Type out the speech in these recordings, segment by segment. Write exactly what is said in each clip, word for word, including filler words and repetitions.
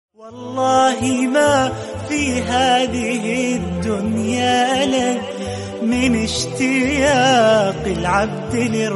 والله ما في هذه الدنيا لك من اشتياق العبد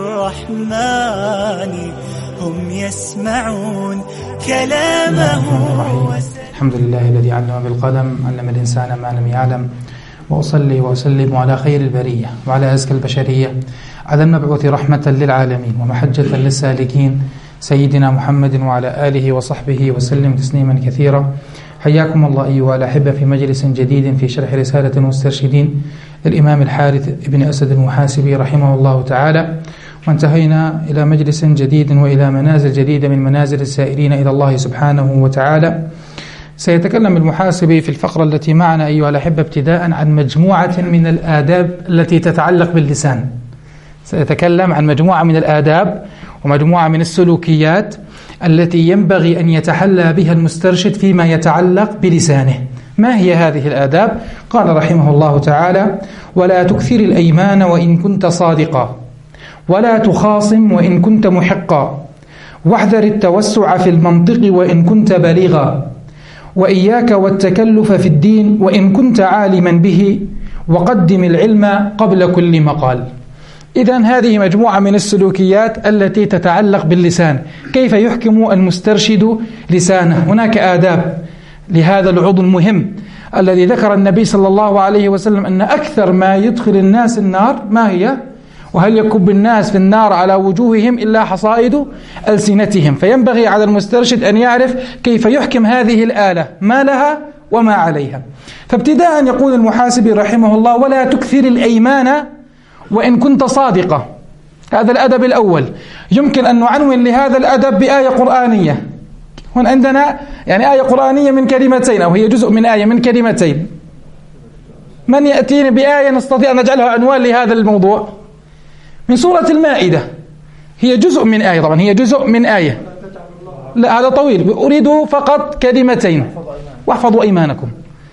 للرحمن هم يسمعون كلامه. الحمد لله الذي علم بالقلم علم الإنسان ما لم يعلم، وأصلي وأسلم على خير البرية وعلى أزكى البشرية على المبعوث رحمة للعالمين ومحجة للسالكين سيدنا محمد وعلى آله وصحبه وسلم تسليما كثيرا. حياكم الله أيها الأحبة في مجلس جديد في شرح رسالة المسترشدين للإمام الحارث بن أسد المحاسبي رحمه الله تعالى، وانتهينا إلى مجلس جديد وإلى منازل جديدة من منازل السائرين إلى الله سبحانه وتعالى. سيتكلم المحاسبي في الفقرة التي معنا أيها الأحبة ابتداء عن مجموعة من الآداب التي تتعلق باللسان. سيتكلم عن مجموعة من الآداب ومجموعة من السلوكيات التي ينبغي أن يتحلى بها المسترشد فيما يتعلق بلسانه. ما هي هذه الآداب؟ قال رحمه الله تعالى: ولا تكثر الأيمان وإن كنت صادقا، ولا تخاصم وإن كنت محقا، واحذر التوسع في المنطق وإن كنت بليغا، وإياك والتكلف في الدين وإن كنت عالما به، وقدم العلم قبل كل مقال. إذن هذه مجموعة من السلوكيات التي تتعلق باللسان، كيف يحكم المسترشد لسانه. هناك آداب لهذا العضو المهم الذي ذكر النبي صلى الله عليه وسلم أن أكثر ما يدخل الناس النار ما هي؟ وهل يكب الناس في النار على وجوههم إلا حصائد ألسنتهم. فينبغي على المسترشد أن يعرف كيف يحكم هذه الآلة، ما لها وما عليها. فابتداء يقول المحاسبي رحمه الله: ولا تكثر الأيمان وإن كنت صادقة. هذا الأدب الأول. يمكن أن نعنون لهذا الأدب بآية قرآنية. هنا عندنا يعني آية قرآنية من كلمتين، أو هي جزء من آية من كلمتين. من يأتيني بآية نستطيع أن نجعلها عنوان لهذا الموضوع؟ من سورة المائدة، هي جزء من آية، طبعا هي جزء من آية، لا هذا طويل، أريد فقط كلمتين: واحفظوا أيمانكم،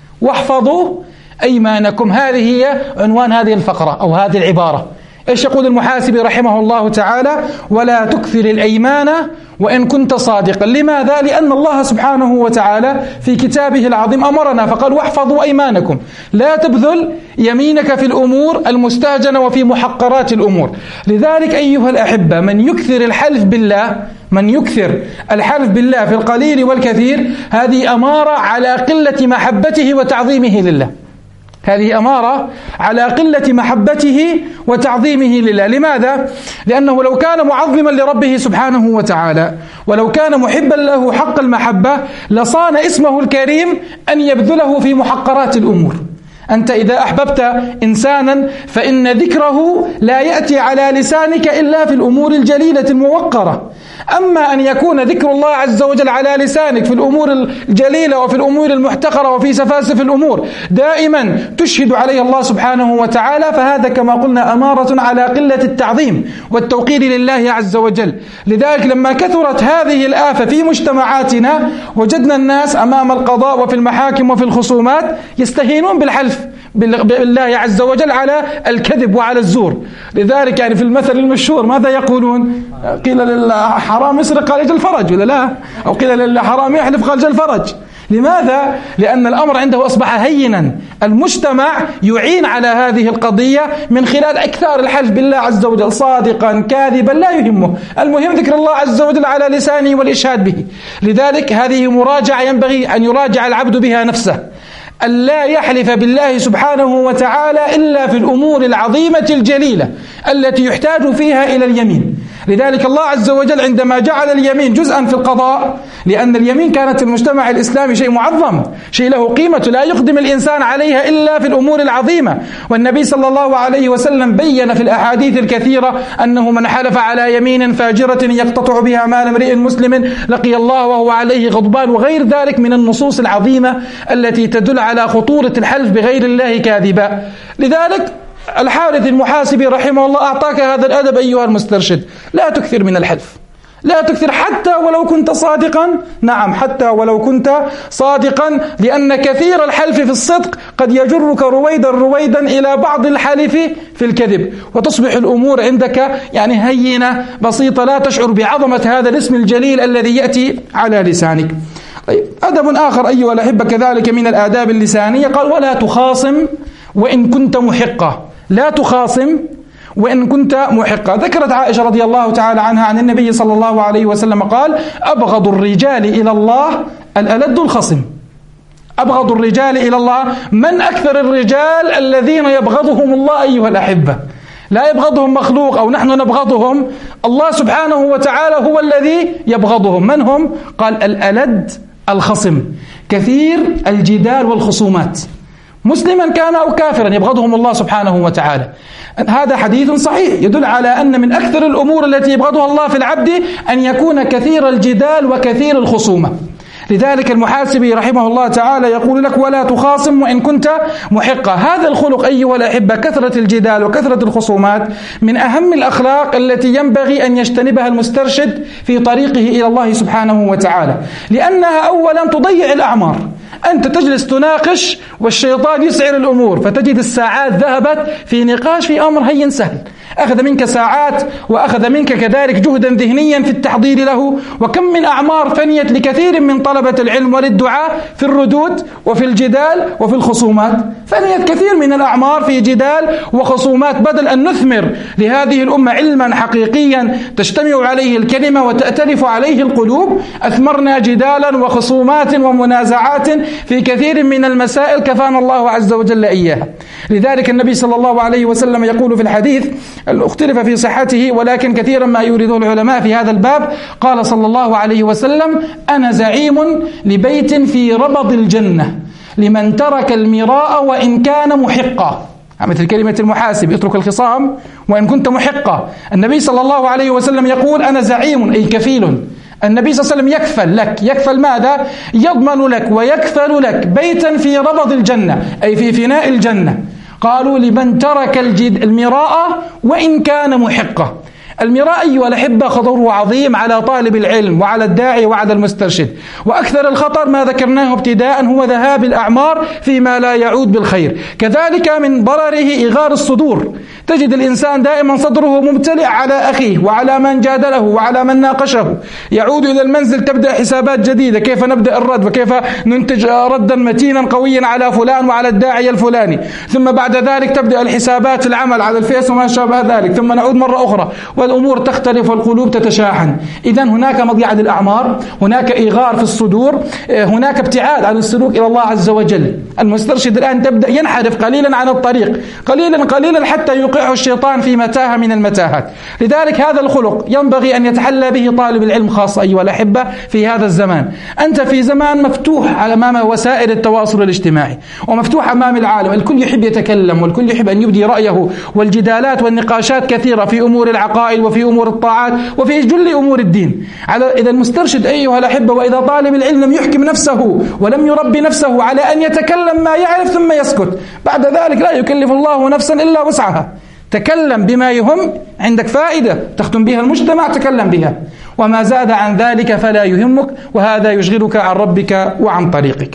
واحفظوا أيمانكم. هذه هي عنوان هذه الفقرة أو هذه العبارة. إيش يقول المحاسبي رحمه الله تعالى؟ ولا تكثر الأيمان وإن كنت صادقا. لماذا؟ لأن الله سبحانه وتعالى في كتابه العظيم أمرنا فقال: واحفظوا أيمانكم، لا تبذل يمينك في الأمور المستهجنة وفي محقرات الأمور. لذلك أيها الأحبة، من يكثر الحلف بالله من يكثر الحلف بالله في القليل والكثير، هذه أمارة على قلة محبته وتعظيمه لله. هذه أمارة على قلة محبته وتعظيمه لله. لماذا؟ لأنه لو كان معظما لربه سبحانه وتعالى ولو كان محبا له حق المحبة لصان اسمه الكريم أن يبذله في محقرات الأمور. أنت إذا أحببت إنسانا فإن ذكره لا يأتي على لسانك إلا في الأمور الجليلة الموقرة. أما أن يكون ذكر الله عز وجل على لسانك في الأمور الجليلة وفي الأمور المحتقرة وفي سفاسف الأمور دائما تشهد عليه الله سبحانه وتعالى، فهذا كما قلنا أمارة على قلة التعظيم والتوقير لله عز وجل. لذلك لما كثرت هذه الآفة في مجتمعاتنا وجدنا الناس أمام القضاء وفي المحاكم وفي الخصومات يستهينون بالحلف بالله عز وجل على الكذب وعلى الزور. لذلك يعني في المثل المشهور ماذا يقولون؟ قيل للحرام يسرق قال يجل فرج، ولا لا؟ أو قيل للحرام يحلف قال جل فرج. لماذا؟ لأن الأمر عنده أصبح هينا. المجتمع يعين على هذه القضية من خلال أكثر الحلف بالله عز وجل، صادقا كاذبا لا يهمه، المهم ذكر الله عز وجل على لسانه والإشهاد به. لذلك هذه مراجعة ينبغي أن يراجع العبد بها نفسه، أن لا يحلف بالله سبحانه وتعالى إلا في الأمور العظيمة الجليلة التي يحتاج فيها إلى اليمين. لذلك الله عز وجل عندما جعل اليمين جزءا في القضاء، لأن اليمين كانت في المجتمع الإسلامي شيء معظم، شيء له قيمة لا يقدم الإنسان عليها إلا في الأمور العظيمة. والنبي صلى الله عليه وسلم بين في الأحاديث الكثيرة أنه من حلف على يمين فاجرة يقتطع بها مال امرئ مسلم لقي الله وهو عليه غضبان، وغير ذلك من النصوص العظيمة التي تدل على خطورة الحلف بغير الله كاذبا. لذلك الحارث المحاسبي رحمه الله أعطاك هذا الأدب أيها المسترشد: لا تكثر من الحلف، لا تكثر حتى ولو كنت صادقا. نعم، حتى ولو كنت صادقا، لأن كثير الحلف في الصدق قد يجرك رويدا رويدا إلى بعض الحلف في الكذب، وتصبح الأمور عندك يعني هينة بسيطة، لا تشعر بعظمة هذا الاسم الجليل الذي يأتي على لسانك. طيب أدب آخر أيها الأحبة كذلك من الآداب اللسانية، قال ولا تخاصم وإن كنت محقا. لا تخاصم وإن كنت محقا. ذكرت عائشة رضي الله تعالى عنها عن النبي صلى الله عليه وسلم قال أبغض الرجال إلى الله الألد الخصم. أبغض الرجال إلى الله. من أكثر الرجال الذين يبغضهم الله أيها الأحبة؟ لا يبغضهم مخلوق أو نحن نبغضهم، الله سبحانه وتعالى هو الذي يبغضهم. من هم؟ قال الألد الخصم، كثير الجدال والخصومات، مسلما كان أو كافرا يبغضهم الله سبحانه وتعالى. هذا حديث صحيح يدل على أن من أكثر الأمور التي يبغضها الله في العبد أن يكون كثير الجدال وكثير الخصومة. لذلك المحاسبي رحمه الله تعالى يقول لك ولا تخاصم وإن كنت محقا. هذا الخلق أيها الأحبة، كثرة الجدال وكثرة الخصومات، من أهم الأخلاق التي ينبغي أن يجتنبها المسترشد في طريقه إلى الله سبحانه وتعالى، لأنها أولا تضيع الأعمار. أنت تجلس تناقش والشيطان يسعر الأمور، فتجد الساعات ذهبت في نقاش في أمر هين سهل، أخذ منك ساعات وأخذ منك كذلك جهدا ذهنيا في التحضير له. وكم من أعمار فنيت لكثير من طلبة العلم وللدعاء في الردود وفي الجدال وفي الخصومات، فنيت كثير من الأعمار في جدال وخصومات. بدل أن نثمر لهذه الأمة علما حقيقيا تجتمع عليه الكلمة وتأتلف عليه القلوب، أثمرنا جدالا وخصومات ومنازعات في كثير من المسائل كفانا الله عز وجل إياها. لذلك النبي صلى الله عليه وسلم يقول في الحديث اختلف في صحته ولكن كثيرا ما يورده العلماء في هذا الباب، قال صلى الله عليه وسلم أنا زعيم لبيت في ربض الجنة لمن ترك المراء وإن كان محقا. مثل كلمة المحاسب اترك الخصام وإن كنت محقا. النبي صلى الله عليه وسلم يقول أنا زعيم أي كفيل. النبي صلى الله عليه وسلم يكفل لك. يكفل ماذا؟ يضمن لك ويكفل لك بيتا في ربض الجنة أي في فناء الجنة. قالوا لمن ترك المراء وإن كان محقا. المراء أيها الأحبة خطره عظيم على طالب العلم وعلى الداعي وعلى المسترشد، وأكثر الخطر ما ذكرناه ابتداء هو ذهاب الأعمار فيما لا يعود بالخير. كذلك من ضرره إغار الصدور، تجد الإنسان دائما صدره ممتلئ على أخيه وعلى من جادله وعلى من ناقشه. يعود إلى المنزل تبدأ حسابات جديدة، كيف نبدأ الرد وكيف ننتج ردا متينا قويا على فلان وعلى الداعي الفلاني، ثم بعد ذلك تبدأ الحسابات العمل على الفيس وما شابه ذلك، ثم نعود مرة أخرى والأمور تختلف والقلوب تتشاحن. إذن هناك مضيعة للأعمار، هناك إيغار في الصدور، هناك ابتعاد عن السلوك إلى الله عز وجل. المسترشد الآن تبدأ ينحرف قليلا عن الطريق، قليلا قليلا حتى يوقعه الشيطان في متاهة من المتاهات. لذلك هذا الخلق ينبغي أن يتحلى به طالب العلم خاصة أيها الأحبة في هذا الزمان. أنت في زمان مفتوح أمام وسائل التواصل الاجتماعي ومفتوح أمام العالم، الكل يحب يتكلم والكل يحب أن يبدي رأيه، والجدالات والنقاشات كثيرة في أمور العقائد وفي أمور الطاعات وفي جل أمور الدين. على إذا المسترشد أيها الأحبة وإذا طالب العلم لم يحكم نفسه ولم يربي نفسه على أن يتكلم ما يعرف ثم يسكت، بعد ذلك لا يكلف الله نفسا إلا وسعها. تكلم بما يهم، عندك فائدة تخدم بها المجتمع تكلم بها، وما زاد عن ذلك فلا يهمك، وهذا يشغلك عن ربك وعن طريقك.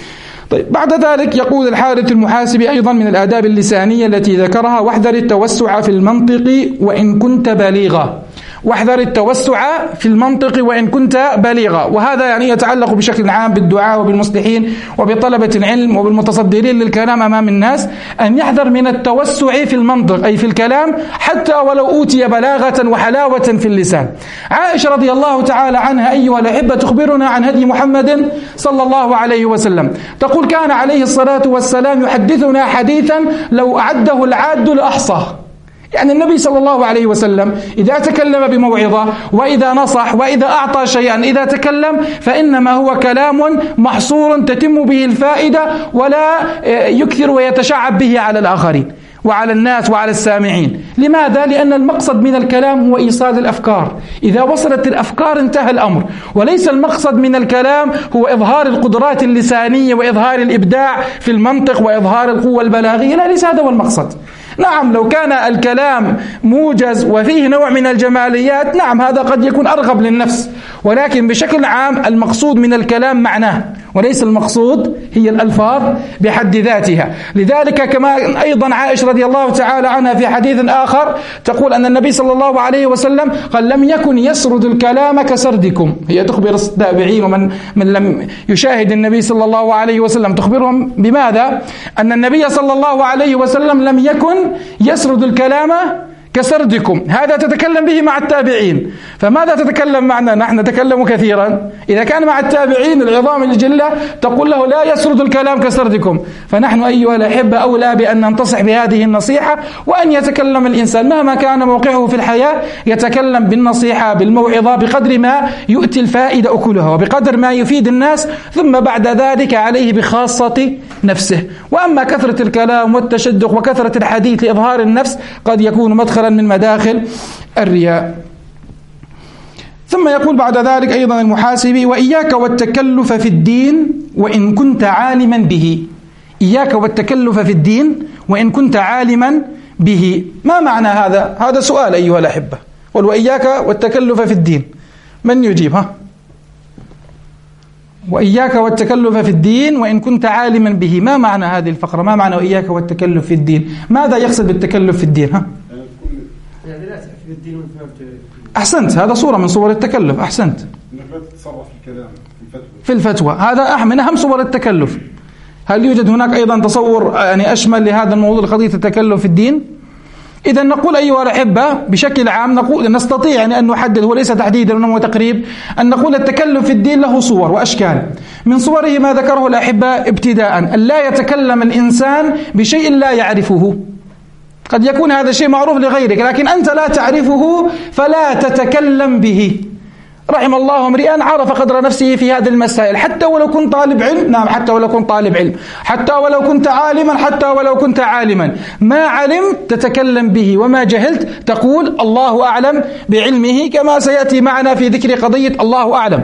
طيب بعد ذلك يقول الحارث المحاسبي أيضا من الآداب اللسانية التي ذكرها واحذر التوسع في المنطق وإن كنت بليغا. واحذر التوسع في المنطق وإن كنت بليغا، وهذا يعني يتعلق بشكل عام بالدعاء وبالمصلحين وبطلبة العلم وبالمتصدرين للكلام أمام الناس، أن يحذر من التوسع في المنطق أي في الكلام حتى ولو أوتي بلاغة وحلاوة في اللسان. عائشة رضي الله تعالى عنها أيها الأحبة تخبرنا عن هدي محمد صلى الله عليه وسلم، تقول كان عليه الصلاة والسلام يحدثنا حديثا لو أعده العاد لأحصاه. يعني النبي صلى الله عليه وسلم إذا تكلم بموعظة وإذا نصح وإذا أعطى شيئا إذا تكلم فإنما هو كلام محصور تتم به الفائدة ولا يكثر ويتشعب به على الآخرين وعلى الناس وعلى السامعين. لماذا؟ لأن المقصد من الكلام هو إيصال الأفكار، إذا وصلت الأفكار انتهى الأمر، وليس المقصد من الكلام هو إظهار القدرات اللسانية وإظهار الإبداع في المنطق وإظهار القوة البلاغية، لا، ليس هذا هو المقصد. نعم لو كان الكلام موجز وفيه نوع من الجماليات نعم هذا قد يكون أرغب للنفس، ولكن بشكل عام المقصود من الكلام معناه وليس المقصود هي الألفاظ بحد ذاتها. لذلك كما أيضا عائشة رضي الله تعالى عنها في حديث آخر تقول أن النبي صلى الله عليه وسلم قال لم يكن يسرد الكلام كسردكم. هي تخبر التابعين ومن من لم يشاهد النبي صلى الله عليه وسلم تخبرهم بماذا؟ أن النبي صلى الله عليه وسلم لم يكن يسرد الكلام كسردكم. هذا تتكلم به مع التابعين، فماذا تتكلم معنا نحن؟ نتكلم كثيرا. إذا كان مع التابعين العظام الجلة تقول له لا يسرد الكلام كسردكم، فنحن أيها الأحبة أولى بأن ننتصح بهذه النصيحة، وأن يتكلم الإنسان مهما كان موقعه في الحياة يتكلم بالنصيحة بالموعظة بقدر ما يؤتي الفائدة أكلها وبقدر ما يفيد الناس، ثم بعد ذلك عليه بخاصة نفسه. وأما كثرة الكلام والتشدق وكثرة الحديث لإظهار النفس قد يكون مدخلا من مداخل الرياء. ثم يقول بعد ذلك أيضا المحاسبي: وإياك والتكلف في الدين وإن كنت عالما به. إياك والتكلف في الدين وإن كنت عالما به، ما معنى هذا؟ هذا سؤال أيها الأحبة. قل وإياك والتكلف في الدين، من يجيب؟ ها؟ وإياك والتكلف في الدين وإن كنت عالما به، ما معنى هذه الفقرة؟ ما معنى وإياك والتكلف في الدين؟ ماذا يقصد بالتكلف في الدين؟ ها؟ أحسنت، هذا صورة من صور التكلف. أحسنت، في الفتوى، هذا من أهم صور التكلف. هل يوجد هناك أيضا تصور يعني أشمل لهذا الموضوع قضية التكلف في الدين؟ إذا نقول أيها الأحبة بشكل عام نقول نستطيع يعني أن نحدد، وليس تحديدا وإنما تقريب، أن نقول التكلم في الدين له صور وأشكال. من صوره ما ذكره الأحبة ابتداء: أن لا يتكلم الإنسان بشيء لا يعرفه. قد يكون هذا الشيء معروف لغيرك لكن أنت لا تعرفه فلا تتكلم به. رحم الله امرئا عرف قدر نفسه في هذه المسائل، حتى ولو كنت طالب علم. نعم، حتى ولو كنت طالب علم، حتى ولو كنت عالما، حتى ولو كنت عالما، ما علمت تتكلم به، وما جهلت تقول الله أعلم بعلمه، كما سيأتي معنا في ذكر قضية الله أعلم.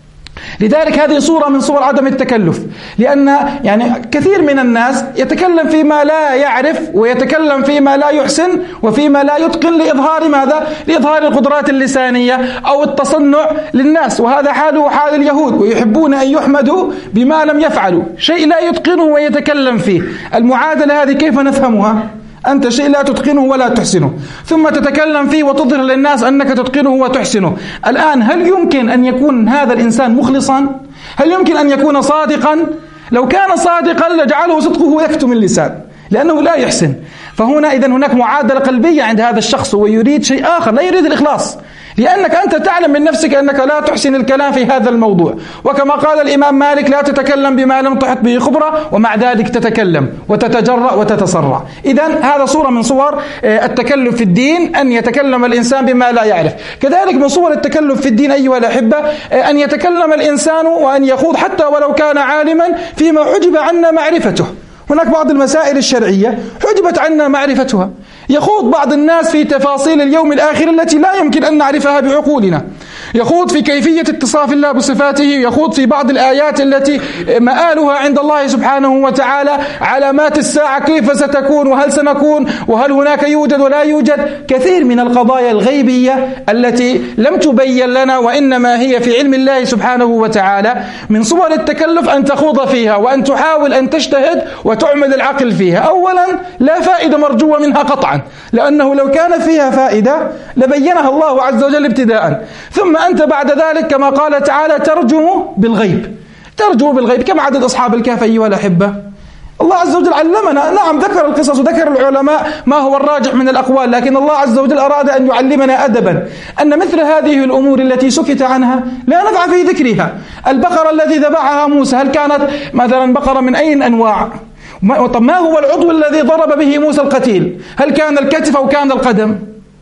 لذلك هذه صورة من صور عدم التكلف، لأن يعني كثير من الناس يتكلم فيما لا يعرف، ويتكلم فيما لا يحسن، وفيما لا يتقن، لإظهار ماذا؟ لإظهار القدرات اللسانية أو التصنع للناس. وهذا حاله حال اليهود، ويحبون أن يحمدوا بما لم يفعلوا، شيء لا يتقنه ويتكلم فيه. المعادلة هذه كيف نفهمها؟ أنت شيء لا تتقنه ولا تحسنه، ثم تتكلم فيه وتظهر للناس أنك تتقنه وتحسنه. الآن هل يمكن أن يكون هذا الإنسان مخلصا؟ هل يمكن أن يكون صادقا؟ لو كان صادقا لجعله صدقه يكتم اللسان، لأنه لا يحسن. فهنا إذن هناك معادلة قلبية عند هذا الشخص، ويريد شيء آخر، لا يريد الإخلاص، لأنك أنت تعلم من نفسك أنك لا تحسن الكلام في هذا الموضوع. وكما قال الإمام مالك: لا تتكلم بما لم تحط به خبرة، ومع ذلك تتكلم وتتجرأ وتتسرع. إذن هذا صورة من صور التكلف في الدين، أن يتكلم الإنسان بما لا يعرف. كذلك من صور التكلف في الدين أيها الأحبة أن يتكلم الإنسان وأن يخوض حتى ولو كان عالما فيما حجب عنا معرفته. هناك بعض المسائل الشرعية حجبت عنا معرفتها، يخوض بعض الناس في تفاصيل اليوم الآخر التي لا يمكن أن نعرفها بعقولنا، يخوض في كيفية اتصاف الله بصفاته، يخوض في بعض الآيات التي مآلها عند الله سبحانه وتعالى، علامات الساعة كيف ستكون وهل سنكون وهل هناك يوجد ولا يوجد، كثير من القضايا الغيبية التي لم تبين لنا وإنما هي في علم الله سبحانه وتعالى. من صور التكلف أن تخوض فيها وأن تحاول أن تجتهد وتعمل العقل فيها. أولا لا فائدة مرجوة منها قطعا، لأنه لو كان فيها فائدة لبينها الله عز وجل ابتداء. ثم أنت بعد ذلك كما قال تعالى ترجم بالغيب. ترجم بالغيب، كم عدد أصحاب الكهف أيها الأحبة؟ الله عز وجل علمنا، نعم ذكر القصص وذكر العلماء ما هو الراجح من الأقوال، لكن الله عز وجل أراد أن يعلمنا أدبا أن مثل هذه الأمور التي سكت عنها لا نفع في ذكرها. البقرة الذي ذبحها موسى هل كانت مثلا بقرة من أي أنواع؟ طب ما هو العضو الذي ضرب به موسى القتيل؟ هل كان الكتف أو كان القدم؟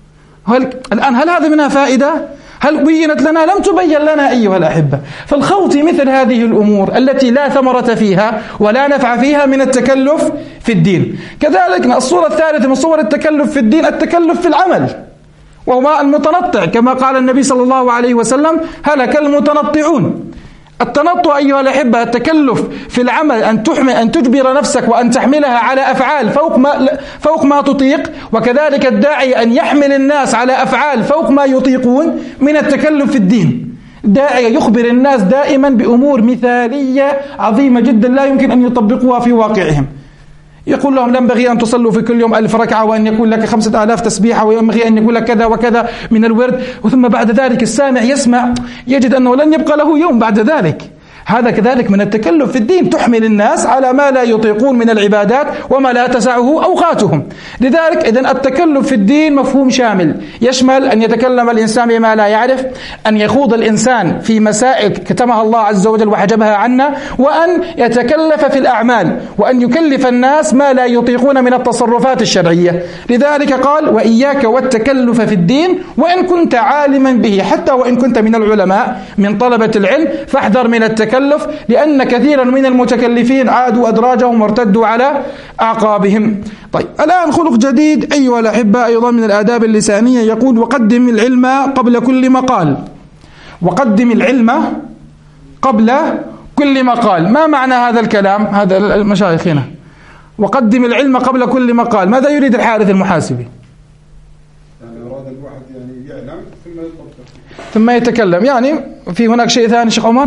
هل الآن هل هذا منها فائدة؟ هل بينت لنا؟ لم تبين لنا أيها الأحبة. فالخوض مثل هذه الأمور التي لا ثمرة فيها ولا نفع فيها من التكلف في الدين. كذلك الصورة الثالثة من صور التكلف في الدين التكلف في العمل، وهو المتنطع، كما قال النبي صلى الله عليه وسلم: هلك المتنطعون. التنطع أيها الأحبة التكلف في العمل، أن تحمل أن تجبر نفسك وأن تحملها على أفعال فوق ما فوق ما تطيق، وكذلك الداعي أن يحمل الناس على أفعال فوق ما يطيقون، من التكلف في الدين. داعية يخبر الناس دائما بأمور مثالية عظيمة جدا لا يمكن أن يطبقوها في واقعهم. يقول لهم: لا ينبغي أن تصلوا في كل يوم ألف ركعة، وأن يكون لك خمسة آلاف تسبيحة، وينبغي أن يكون لك كذا وكذا من الورد. وثم بعد ذلك السامع يسمع يجد أنه لن يبقى له يوم بعد ذلك. هذا كذلك من التكلف في الدين، تحمل الناس على ما لا يطيقون من العبادات وما لا تسعه أوقاتهم. لذلك إذن التكلف في الدين مفهوم شامل، يشمل أن يتكلم الإنسان بما لا يعرف، أن يخوض الإنسان في مسائل كتمها الله عز وجل وحجبها عنا، وأن يتكلف في الأعمال، وأن يكلف الناس ما لا يطيقون من التصرفات الشرعية. لذلك قال: وإياك والتكلف في الدين وإن كنت عالما به، حتى وإن كنت من العلماء من طلبة العلم، فاحذر من التكلف، لأن كثيرا من المتكلفين عادوا أدراجهم وارتدوا على أعقابهم. طيب، الآن خلق جديد أيها الأحبة أيضا من الآداب اللسانية، يقول: وقدم العلم قبل كل مقال. وقدم العلم قبل كل مقال. ما معنى هذا الكلام؟ هذا المشايخ هنا: وقدم العلم قبل كل مقال. ماذا يريد الحارث المحاسبي؟ يعني أراد الواحد يعني يعلم ثم يطبق ثم يتكلم. يعني في هناك شيء ثاني شيخ عمر؟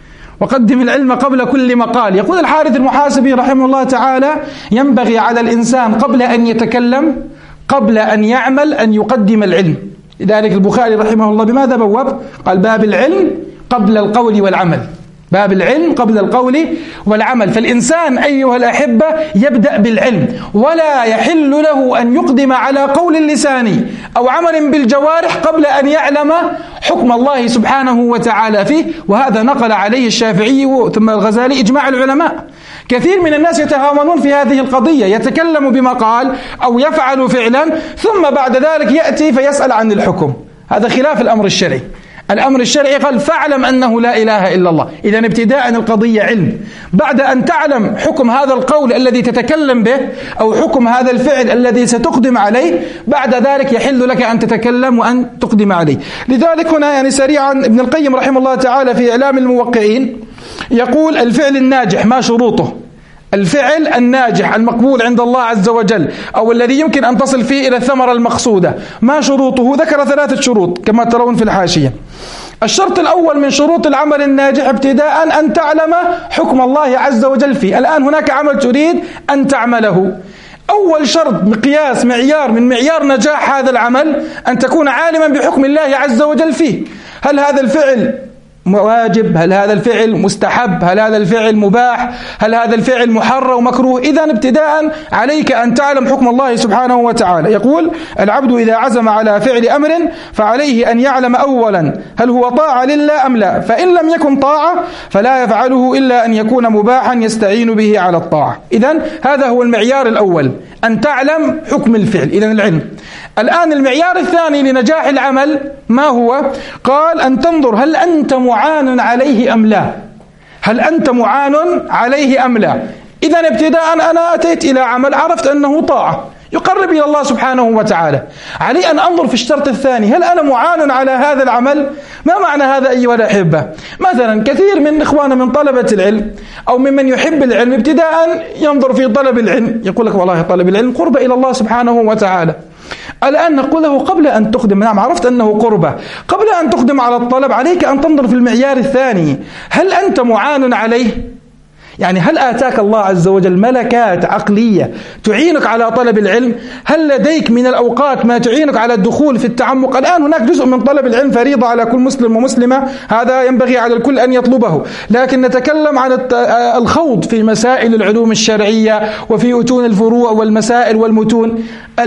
وقدم العلم قبل كل مقال. يقول الحارث المحاسبي رحمه الله تعالى: ينبغي على الإنسان قبل أن يتكلم، قبل أن يعمل، أن يقدم العلم. لذلك البخاري رحمه الله بماذا بواب؟ قال: باب العلم قبل القول والعمل. باب العلم قبل القول والعمل. فالإنسان أيها الأحبة يبدأ بالعلم، ولا يحل له أن يقدم على قول اللسان أو عمل بالجوارح قبل أن يعلم حكم الله سبحانه وتعالى فيه. وهذا نقل عليه الشافعي ثم الغزالي إجماع العلماء. كثير من الناس يتهاونون في هذه القضية، يتكلم بمقال أو يفعل فعلا ثم بعد ذلك يأتي فيسأل عن الحكم. هذا خلاف الأمر الشرعي. الأمر الشرعي قال: فاعلم أنه لا إله إلا الله. إذا ابتداء القضية علم. بعد أن تعلم حكم هذا القول الذي تتكلم به أو حكم هذا الفعل الذي ستقدم عليه، بعد ذلك يحل لك أن تتكلم وأن تقدم عليه. لذلك هنا يعني سريعا ابن القيم رحمه الله تعالى في إعلام الموقعين يقول: الفعل الناجح ما شروطه؟ الفعل الناجح المقبول عند الله عز وجل، أو الذي يمكن أن تصل فيه إلى الثمرة المقصودة، ما شروطه؟ ذكر ثلاثة شروط كما ترون في الحاشية. الشرط الأول من شروط العمل الناجح ابتداء أن تعلم حكم الله عز وجل فيه. الآن هناك عمل تريد أن تعمله، أول شرط مقياس معيار من معيار نجاح هذا العمل أن تكون عالما بحكم الله عز وجل فيه. هل هذا الفعل واجب؟ هل هذا الفعل مستحب؟ هل هذا الفعل مباح؟ هل هذا الفعل محرم ومكروه؟ إذن ابتداء عليك أن تعلم حكم الله سبحانه وتعالى. يقول: العبد إذا عزم على فعل أمر فعليه أن يعلم أولا هل هو طاعة لله أم لا، فإن لم يكن طاعة فلا يفعله إلا أن يكون مباحا يستعين به على الطاعة. إذن هذا هو المعيار الأول، أن تعلم حكم الفعل. إذن العلم. الآن المعيار الثاني لنجاح العمل ما هو؟ قال: أن تنظر هل أنت معان عليه أم لا. هل أنت معان عليه أم لا؟ إذن ابتداء أنا أتيت إلى عمل عرفت أنه طاعة يقرب إلى الله سبحانه وتعالى، علي أن أنظر في الشرط الثاني: هل أنا معان على هذا العمل؟ ما معنى هذا أيها الأحبة؟ مثلا كثير من إخواننا من طلبة العلم أو ممن يحب العلم ابتداء ينظر في طلب العلم، يقول لك: والله طلب العلم قرب إلى الله سبحانه وتعالى. الآن نقول له: قبل أن تقدم، نعم عرفت أنه قربة، قبل أن تقدم على الطلب عليك أن تنظر في المعيار الثاني: هل أنت معان عليه؟ يعني هل آتاك الله عز وجل ملكات عقلية تعينك على طلب العلم؟ هل لديك من الأوقات ما تعينك على الدخول في التعمق؟ الآن هناك جزء من طلب العلم فريضة على كل مسلم ومسلمة، هذا ينبغي على الكل أن يطلبه، لكن نتكلم عن الخوض في مسائل العلوم الشرعية وفي أتون الفروع والمسائل والمتون.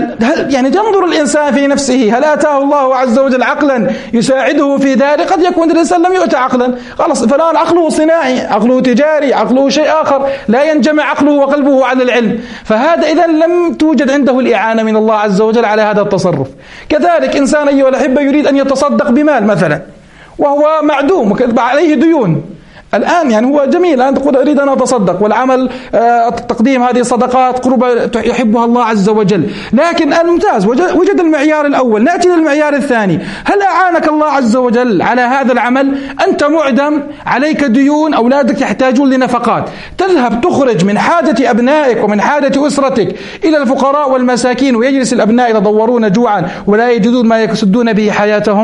هل يعني ينظر الإنسان في نفسه هل آتاه الله عز وجل عقلا يساعده في ذلك؟ قد يكون الإنسان لم يؤت عقلا، خلاص فلان عقله صناعي، عقله تجاري، عقله شيء آخر، لا ينجمع عقله وقلبه على العلم، فهذا إذا لم توجد عنده الإعانة من الله عز وجل على هذا التصرف. كذلك إنسان أيها الأحبة يريد أن يتصدق بمال مثلا وهو معدوم عليه ديون، الآن يعني هو جميل أن تقول أريد أن أتصدق والعمل تقديم هذه الصدقات قربة يحبها الله عز وجل، لكن الممتاز وجد المعيار الأول. نأتي للمعيار الثاني: هل أعانك الله عز وجل على هذا العمل؟ أنت معدم، عليك ديون، أولادك يحتاجون لنفقات، تذهب تخرج من حاجة أبنائك ومن حاجة أسرتك إلى الفقراء والمساكين، ويجلس الأبناء يتضورون جوعا ولا يجدون ما يسدون به حياتهم.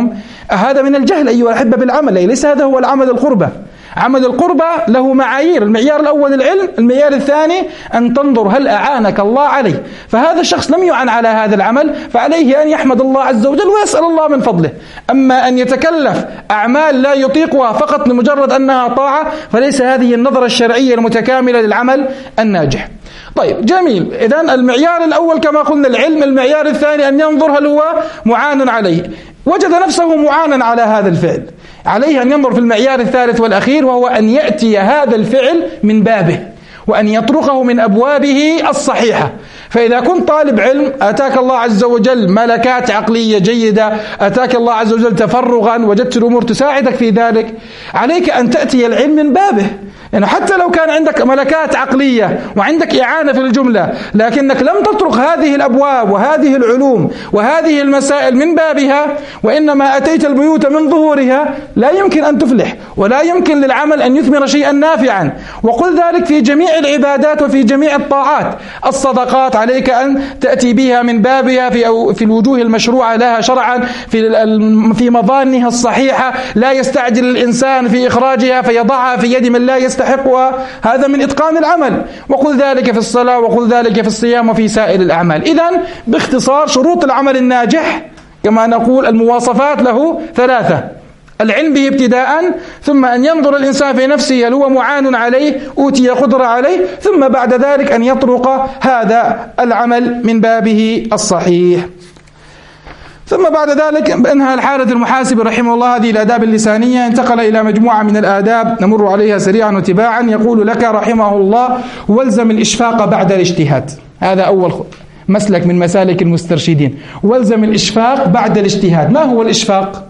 هذا من الجهل أيها الأحبة بالعمل، ليس هذا هو العمل القربة. عمل القربة له معايير، المعيار الأول العلم، المعيار الثاني أن تنظر هل أعانك الله عليه. فهذا الشخص لم يعن على هذا العمل، فعليه أن يحمد الله عز وجل ويسأل الله من فضله. أما أن يتكلف أعمال لا يطيقها فقط لمجرد أنها طاعة، فليس هذه النظرة الشرعية المتكاملة للعمل الناجح. طيب جميل، إذن المعيار الأول كما قلنا العلم، المعيار الثاني أن ينظر هل هو معان عليه. وجد نفسه معانا على هذا الفعل، عليه أن ينظر في المعيار الثالث والأخير، وهو أن يأتي هذا الفعل من بابه وأن يطرقه من أبوابه الصحيحة. فإذا كنت طالب علم أتاك الله عز وجل ملكات عقلية جيدة، أتاك الله عز وجل تفرغا، وجدت الأمور تساعدك في ذلك، عليك أن تأتي العلم من بابه. يعني حتى لو كان عندك ملكات عقلية وعندك إعانة في الجملة، لكنك لم تطرق هذه الأبواب وهذه العلوم وهذه المسائل من بابها، وإنما أتيت البيوت من ظهورها، لا يمكن أن تفلح ولا يمكن للعمل أن يثمر شيئا نافعا. وقل ذلك في جميع العبادات وفي جميع الطاعات. الصدقات عليك أن تأتي بها من بابها في في الوجوه المشروعة لها شرعا، في في مظانها الصحيحة، لا يستعجل الإنسان في إخراجها فيضعها في يد من لا يستحقها، هذا من إتقان العمل. وقل ذلك في الصلاة، وقل ذلك في الصيام، وفي سائر الأعمال. إذن باختصار شروط العمل الناجح كما نقول المواصفات له ثلاثة: العلم به ابتداء، ثم أن ينظر الإنسان في نفسه هل هو معان عليه، أوتي قدرة عليه، ثم بعد ذلك أن يطرق هذا العمل من بابه الصحيح. ثم بعد ذلك انهى الحارث المحاسب رحمه الله هذه الآداب اللسانية، انتقل إلى مجموعة من الآداب نمر عليها سريعا وتباعا. يقول لك رحمه الله: والزم الإشفاق بعد الاجتهاد. هذا أول مسلك من مسالك المسترشدين، والزم الإشفاق بعد الاجتهاد. ما هو الإشفاق؟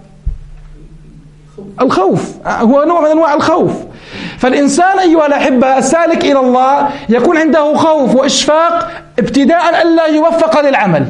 الخوف، هو نوع من أنواع الخوف. فالإنسان أيها الأحبة السالك إلى الله يكون عنده خوف وإشفاق ابتداء ألا يوفق للعمل،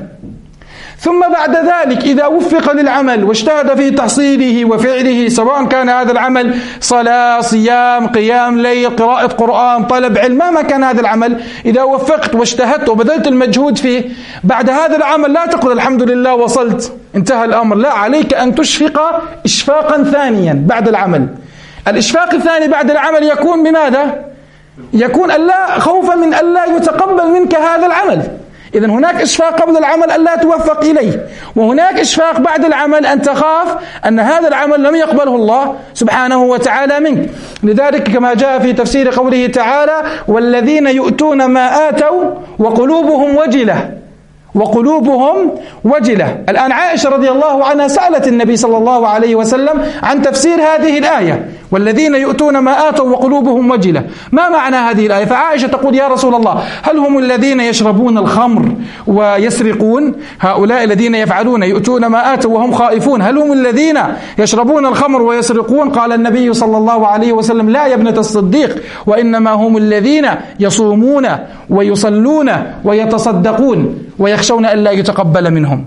ثم بعد ذلك إذا وفق للعمل واجتهد في تحصيله وفعله، سواء كان هذا العمل صلاة، صيام، قيام ليل، قراءة قرآن، طلب علم، مهما كان هذا العمل، إذا وفقت واجتهدت وبذلت المجهود فيه، بعد هذا العمل لا تقول الحمد لله وصلت انتهى الأمر، لا، عليك أن تشفق إشفاقا ثانيا بعد العمل. الإشفاق الثاني بعد العمل يكون بماذا؟ يكون ألا خوفا من ألا يتقبل منك هذا العمل. إذن هناك إشفاق قبل العمل أن لا توفق إليه، وهناك إشفاق بعد العمل أن تخاف أن هذا العمل لم يقبله الله سبحانه وتعالى منك. لذلك كما جاء في تفسير قوله تعالى: والذين يؤتون ما آتوا وقلوبهم وجلة، وقلوبهم وجلة. الآن عائشة رضي الله عنها سألت النبي صلى الله عليه وسلم عن تفسير هذه الآية: والذين يؤتون ما آتوا وقلوبهم وجلة، ما معنى هذه الآية؟ فعائشة تقول: يا رسول الله، هل هم الذين يشربون الخمر ويسرقون؟ هؤلاء الذين يفعلون يؤتون ما آتوا وهم خائفون، هل هم الذين يشربون الخمر ويسرقون؟ قال النبي صلى الله عليه وسلم: لا يا ابنة الصديق، وإنما هم الذين يصومون ويصلون ويتصدقون ويخشون ألا يتقبل منهم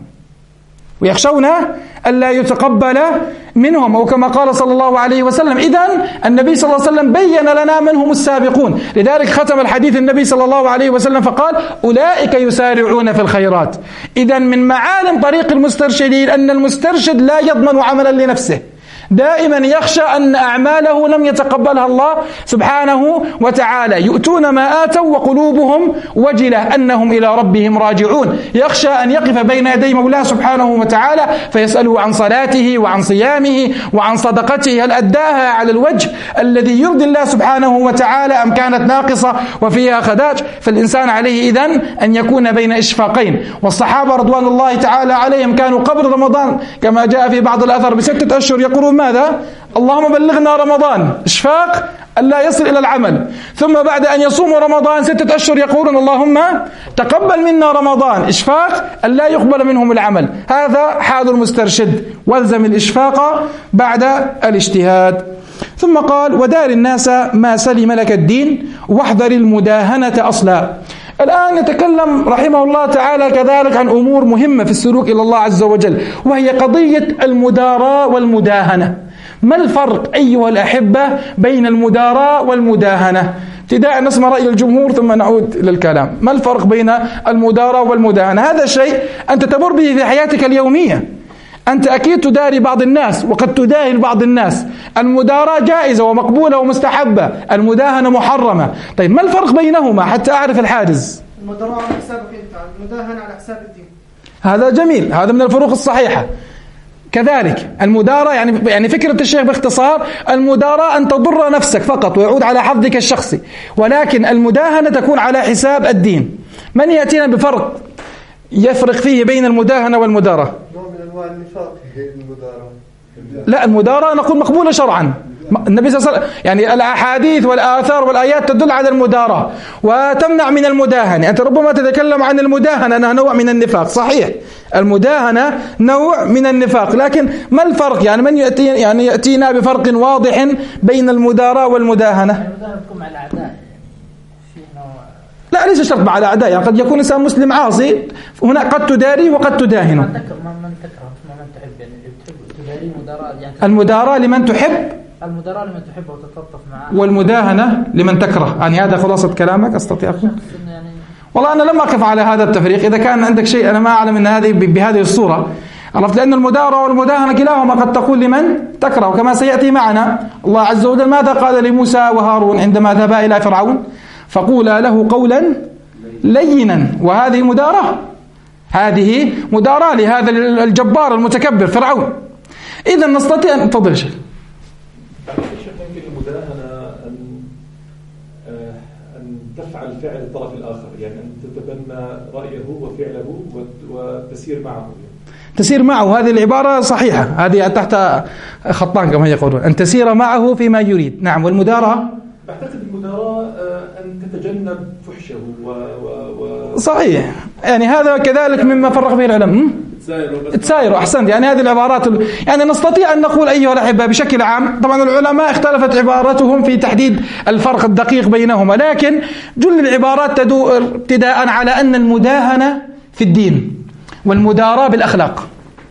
ويخشون ألا يتقبل منهم، أو كما قال صلى الله عليه وسلم. إذن النبي صلى الله عليه وسلم بين لنا من هم السابقون. لذلك ختم الحديث النبي صلى الله عليه وسلم فقال: أولئك يسارعون في الخيرات. إذن من معالم طريق المسترشدين أن المسترشد لا يضمن عملا لنفسه، دائما يخشى أن أعماله لم يتقبلها الله سبحانه وتعالى. يؤتون ما آتوا وقلوبهم وجلة أنهم إلى ربهم راجعون، يخشى أن يقف بين يدي مولاه سبحانه وتعالى فيسأله عن صلاته وعن صيامه وعن صدقته، هل أداها على الوجه الذي يرضي الله سبحانه وتعالى أم كانت ناقصة وفيها خداج؟ فالإنسان عليه إذن أن يكون بين إشفاقين. والصحابة رضوان الله تعالى عليهم كانوا قبل رمضان كما جاء في بعض الأثر بستة أشهر يقولون ماذا؟ اللهم بلغنا رمضان، إشفاق ألا يصل إلى العمل. ثم بعد أن يصوموا رمضان ستة أشهر يقولون اللهم تقبل منا رمضان، إشفاق ألا يقبل منهم العمل. هذا حال المسترشد، والزم الإشفاق بعد الاجتهاد. ثم قال: ودار الناس ما سلم لك الدين واحذر المداهنة أصلا. الآن يتكلم رحمه الله تعالى كذلك عن أمور مهمة في السلوك إلى الله عز وجل، وهي قضية المداراة والمداهنة. ما الفرق أيها الأحبة بين المداراة والمداهنة؟ ابتداء نسمع رأي الجمهور ثم نعود إلى الكلام. ما الفرق بين المداراة والمداهنة؟ هذا شيء أنت تمر به في حياتك اليومية. أنت أكيد تداري بعض الناس وقد تداهن بعض الناس. المداراة جائزة ومقبولة ومستحبة، المداهنة محرمة. طيب ما الفرق بينهما حتى أعرف الحاجز؟ المداراة على حسابك أنت، المداهنة على حساب الدين. هذا جميل، هذا من الفروق الصحيحة. كذلك المداراة يعني يعني فكرة الشيخ باختصار، المداراة أن تضر نفسك فقط ويعود على حظك الشخصي، ولكن المداهنة تكون على حساب الدين. من يأتينا بفرق يفرق فيه بين المداهنة والمداراة؟ نوع من أنواع النفاق المداراة. لا، المداراة نقول مقبولة شرعا. النبي صلى الله عليه وسلم يعني الأحاديث والآثار والآيات تدل على المداراة وتمنع من المداهنة. أنت ربما تتكلم عن المداهنة أنها نوع من النفاق، صحيح المداهنة نوع من النفاق، لكن ما الفرق؟ يعني من يأتي يعني يأتينا بفرق واضح بين المداراة والمداهنة؟ المداهنة تكون مع الأعداء. لا، ليس شرط مع الأعداء، يعني قد يكون إنسان مسلم عاصي، هنا قد تداري وقد تداهنه. من تكره من تكره من تحب، يعني تحب تداري مداراة، يعني المداراة لمن تحب، المداراة لمن تحب وتتلطف معه، والمداهنة لمن تكره. يعني هذا خلاصة كلامك أستطيع أقول؟ يعني والله أنا لم أقف على هذا التفريق. إذا كان عندك شيء أنا ما أعلم أن هذه بهذه الصورة، عرفت، لأن المداراة والمداهنة كلاهما قد تقول لمن تكره، وكما سيأتي معنا الله عز وجل ماذا قال لموسى وهارون عندما ذهبا إلى فرعون؟ فقولا له قولا لينا. وهذه مداراة، هذه مداراة لهذا الجبار المتكبر فرعون. إذا نستطيع أن تفضل شيخ. يمكن المداهنة أن أن تفعل فعل الطرف الآخر، يعني أن تتبنى رأيه وفعله وتسير معه. تسير معه، هذه العبارة صحيحة، هذه تحت خطان كما يقولون، أن تسير معه فيما يريد. نعم. والمداراة أعتقد المداراة أن تتجنب فحشه و... و... و... صحيح، يعني هذا كذلك مما فرق به العلماء. تسايروا أحسنت. يعني هذه العبارات ال... يعني نستطيع أن نقول أيها الأحبة بشكل عام، طبعا العلماء اختلفت عباراتهم في تحديد الفرق الدقيق بينهما، لكن جل العبارات تدور ابتداء على أن المداهنة في الدين والمداراة بالأخلاق.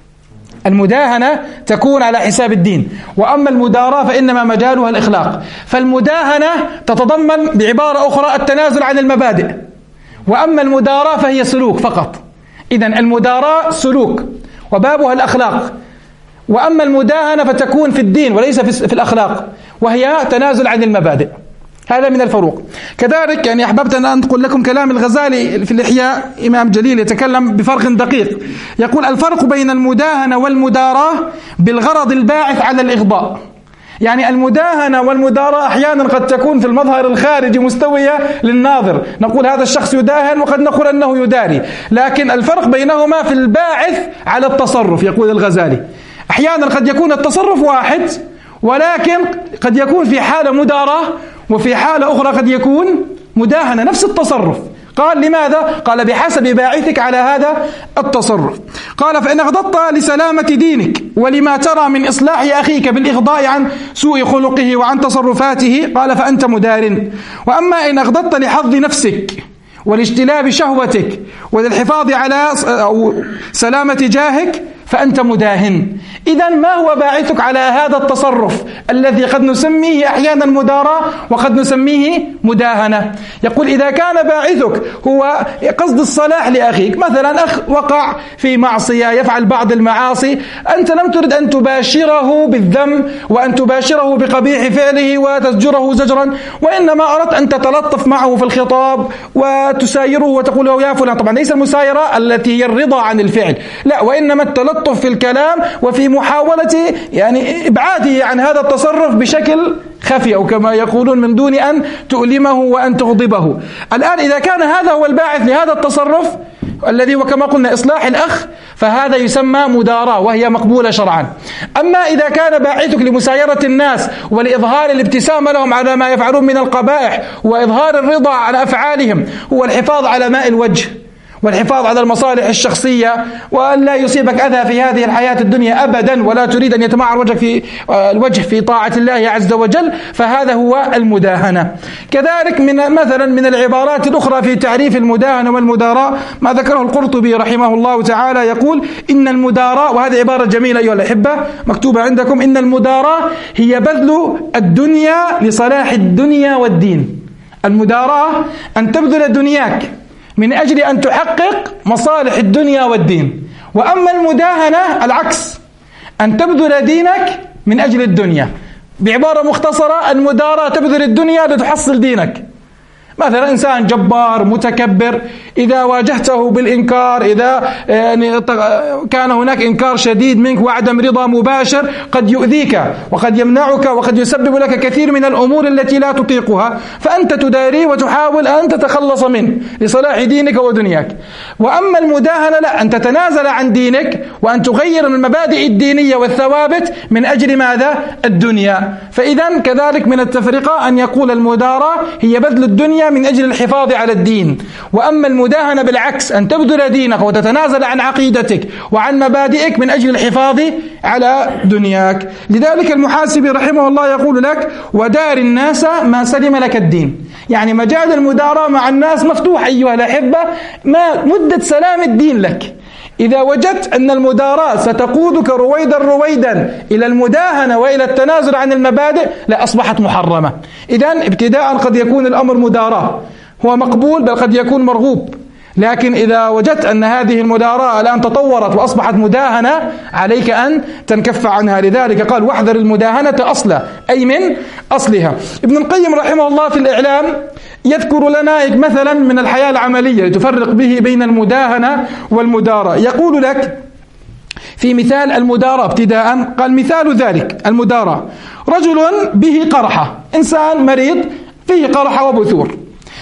المداهنة تكون على حساب الدين، وأما المداراة فإنما مجالها الإخلاق. فالمداهنة تتضمن بعبارة أخرى التنازل عن المبادئ، وأما المداراة فهي سلوك فقط. إذن المداراة سلوك وبابها الأخلاق، وأما المداهنة فتكون في الدين وليس في الأخلاق، وهي تنازل عن المبادئ. هذا من الفروق. كذلك يعني أحببت أن أنقل لكم كلام الغزالي في الإحياء، إمام جليل يتكلم بفرق دقيق، يقول الفرق بين المداهنة والمداراة بالغرض الباعث على الإغضاء. يعني المداهنة والمداراة أحيانا قد تكون في المظهر الخارجي مستوية للناظر، نقول هذا الشخص يداهن وقد نقول أنه يداري، لكن الفرق بينهما في الباعث على التصرف. يقول الغزالي أحيانا قد يكون التصرف واحد، ولكن قد يكون في حالة مداراة وفي حالة أخرى قد يكون مداهنة، نفس التصرف. قال لماذا؟ قال بحسب باعثك على هذا التصرف. قال فإن أغضضت لسلامة دينك ولما ترى من إصلاح أخيك بالإغضاء عن سوء خلقه وعن تصرفاته، قال فأنت مدار. وأما إن أغضضت لحظ نفسك ولاجتلاب شهوتك وللحفاظ على سلامة جاهك فأنت مداهن. إذن ما هو باعثك على هذا التصرف الذي قد نسميه أحيانا مداراة وقد نسميه مداهنة؟ يقول إذا كان باعثك هو قصد الصلاح لأخيك، مثلا أخ وقع في معصية يفعل بعض المعاصي، أنت لم ترد أن تباشره بالذم وأن تباشره بقبيح فعله وتزجره زجرا، وإنما أردت أن تتلطف معه في الخطاب وتسايره وتقول له يا فلان. طبعا ليس المسايرة التي هي الرضا عن الفعل، لا، وإنما التلطف في الكلام وفي محاولة يعني إبعاده عن هذا التصرف بشكل خفي، أو كما يقولون من دون أن تؤلمه وأن تغضبه. الآن إذا كان هذا هو الباعث لهذا التصرف الذي وكما قلنا إصلاح الأخ، فهذا يسمى مداراة وهي مقبولة شرعا. أما إذا كان باعثك لمسايرة الناس ولإظهار الابتسامة لهم على ما يفعلون من القبائح وإظهار الرضا على أفعالهم، هو الحفاظ على ماء الوجه والحفاظ على المصالح الشخصية وأن لا يصيبك أذى في هذه الحياة الدنيا أبدا، ولا تريد أن يتمعر وجهك في الوجه في طاعة الله عز وجل، فهذا هو المداهنة. كذلك من مثلا من العبارات الأخرى في تعريف المداهنة والمداراة ما ذكره القرطبي رحمه الله تعالى، يقول إن المداراة، وهذه عبارة جميلة أيها الأحبة مكتوبة عندكم، إن المداراة هي بذل الدنيا لصلاح الدنيا والدين. المداراة أن تبذل دنياك من أجل أن تحقق مصالح الدنيا والدين. وأما المداهنة العكس، أن تبذل دينك من أجل الدنيا. بعبارة مختصرة، المداراة تبذل الدنيا لتحصل دينك. مثلا إنسان جبار متكبر، إذا واجهته بالإنكار، إذا يعني كان هناك إنكار شديد منك وعدم رضا مباشر، قد يؤذيك وقد يمنعك وقد يسبب لك كثير من الأمور التي لا تطيقها، فأنت تداريه وتحاول أن تتخلص منه لصلاح دينك ودنياك. وأما المداهنة لا، أن تتنازل عن دينك وأن تغير المبادئ الدينية والثوابت من أجل ماذا؟ الدنيا. فإذا كذلك من التفرقة أن يقول المداراة هي بذل الدنيا من أجل الحفاظ على الدين، وأما المداهنة بالعكس، أن تبذل دينك وتتنازل عن عقيدتك وعن مبادئك من أجل الحفاظ على دنياك. لذلك المحاسبي رحمه الله يقول لك: ودار الناس ما سلم لك الدين. يعني مجال المداراة مع الناس مفتوح أيها الأحبة، ما مدة سلام الدين لك. إذا وجدت أن المداراة ستقودك رويدا رويدا إلى المداهنة وإلى التنازل عن المبادئ، لا، أصبحت محرمة. إذن ابتداء قد يكون الأمر مداراة هو مقبول، بل قد يكون مرغوب. لكن إذا وجدت أن هذه المداراة الآن تطورت وأصبحت مداهنة، عليك أن تنكف عنها. لذلك قال: واحذر المداهنة أصلا، أي من أصلها. ابن القيم رحمه الله في الإعلام يذكر لنا مثلا من الحياة العملية لتفرق به بين المداهنة والمداراة. يقول لك في مثال المداراة ابتداء، قال: مثال ذلك المداراة: رجل به قرحة، إنسان مريض فيه قرحة وبثور،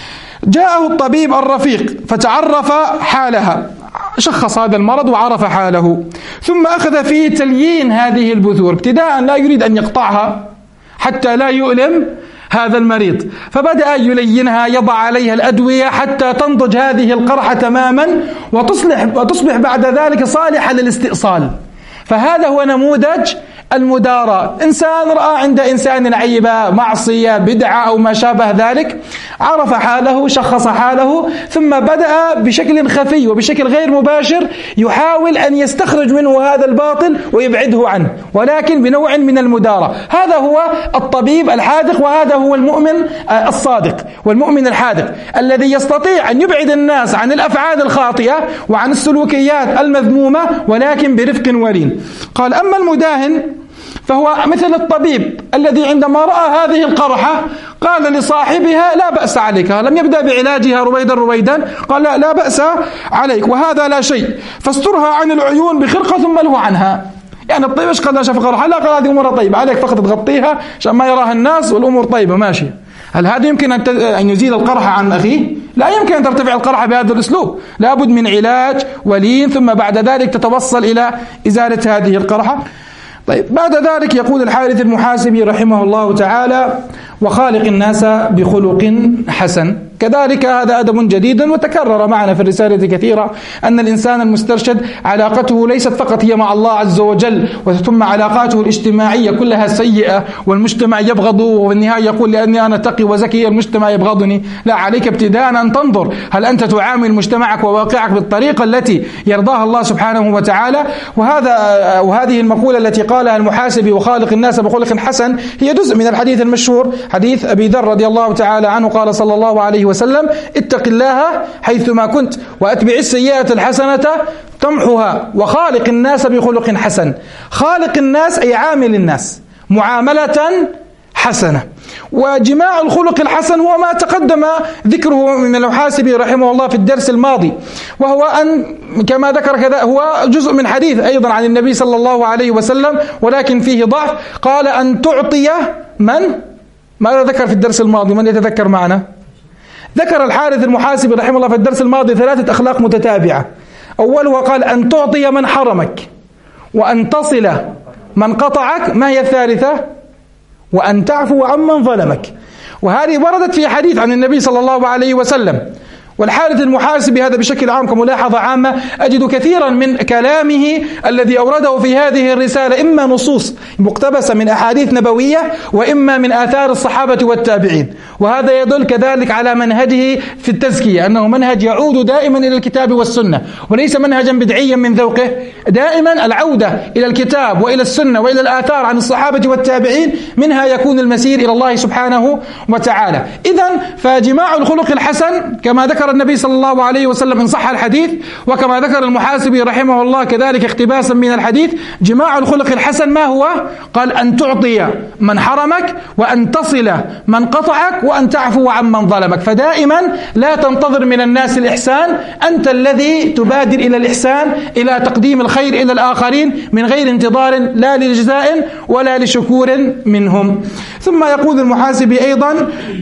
جاءه الطبيب الرفيق فتعرف حالها، شخص هذا المرض وعرف حاله، ثم أخذ في تليين هذه البثور ابتداء، لا يريد أن يقطعها حتى لا يؤلم هذا المريض، فبدأ يلينها، يضع عليها الأدوية حتى تنضج هذه القرحة تماما وتصلح وتصبح بعد ذلك صالحة للاستئصال. فهذا هو نموذج المداراة. إنسان رأى عند إنسان عيبة، معصية، بدعة أو ما شابه ذلك، عرف حاله، شخص حاله، ثم بدأ بشكل خفي وبشكل غير مباشر يحاول أن يستخرج منه هذا الباطل ويبعده عنه، ولكن بنوع من المداراة. هذا هو الطبيب الحاذق، وهذا هو المؤمن الصادق والمؤمن الحاذق الذي يستطيع أن يبعد الناس عن الأفعال الخاطئة وعن السلوكيات المذمومة، ولكن برفق ولين. قال: أما المداهن فهو مثل الطبيب الذي عندما رأى هذه القرحة قال لصاحبها: لا بأس عليك. لم يبدأ بعلاجها رويدا رويدا، قال: لا, لا بأس عليك، وهذا لا شيء، فاسترها عن العيون بخرقة ثم له عنها. يعني الطبيب ايش قال؟ شاف قرحة، لا، قال: هذه أمورها طيبة، عليك فقط تغطيها عشان ما يراها الناس والأمور طيبة ماشية. هل هذا يمكن أن يزيل القرحة عن أخيه؟ لا يمكن أن ترتفع القرحة بهذا الأسلوب، لابد من علاج ولين، ثم بعد ذلك تتوصل إلى إزالة هذه القرحة. طيب، بعد ذلك يقول الحارث المحاسبي رحمه الله تعالى: وخالق الناس بخلق حسن. كذلك هذا أدب جديد وتكرر معنا في الرسالة كثيرا، أن الإنسان المسترشد علاقته ليست فقط هي مع الله عز وجل، ثم علاقاته الاجتماعية كلها سيئة والمجتمع يبغضه، والنهاية يقول: لأني أنا تقي وزكي المجتمع يبغضني. لا، عليك ابتداء أن تنظر هل أنت تعامل مجتمعك وواقعك بالطريقة التي يرضاها الله سبحانه وتعالى. وهذا وهذه المقولة التي قالها المحاسبي: وخالق الناس بخلق حسن، هي جزء من الحديث المشهور، حديث أبي ذر رضي الله تعالى عنه، قال صلى الله عليه وسلم: اتق الله حيثما كنت وأتبع السيئة الحسنة تمحها وخالق الناس بخلق حسن. خالق الناس أي عامل الناس معاملة حسنة. وجماع الخلق الحسن هو ما تقدم ذكره من المحاسبي رحمه الله في الدرس الماضي، وهو أن كما ذكر كذا هو جزء من حديث أيضا عن النبي صلى الله عليه وسلم، ولكن فيه ضعف. قال: أن تعطي من؟ ماذا ذكر في الدرس الماضي؟ من يتذكر معنا؟ ذكر الحارث المحاسبي رحمه الله في الدرس الماضي ثلاثة أخلاق متتابعة. أولها قال: أن تعطي من حرمك، وأن تصل من قطعك. ما هي الثالثة؟ وأن تعفو عمن ظلمك. وهذه وردت في حديث عن النبي صلى الله عليه وسلم. والحارث المحاسبي هذا بشكل عام كملاحظة عامة أجد كثيرا من كلامه الذي أورده في هذه الرسالة إما نصوص مقتبسة من أحاديث نبوية، وإما من آثار الصحابة والتابعين. وهذا يدل كذلك على منهجه في التزكية، أنه منهج يعود دائما إلى الكتاب والسنة، وليس منهجا بدعيا من ذوقه. دائما العودة إلى الكتاب وإلى السنة وإلى الآثار عن الصحابة والتابعين، منها يكون المسير إلى الله سبحانه وتعالى. إذن فجماع الخلق الحسن كما ذكر ذكر النبي صلى الله عليه وسلم إن صح الحديث، وكما ذكر المحاسبي رحمه الله كذلك اقتباسا من الحديث، جماع الخلق الحسن ما هو؟ قال أن تعطي من حرمك، وأن تصل من قطعك، وأن تعفو عن من ظلمك. فدائما لا تنتظر من الناس الإحسان، أنت الذي تبادر إلى الإحسان، إلى تقديم الخير إلى الآخرين من غير انتظار لا لجزاء ولا لشكور منهم. ثم يقول المحاسبي أيضا: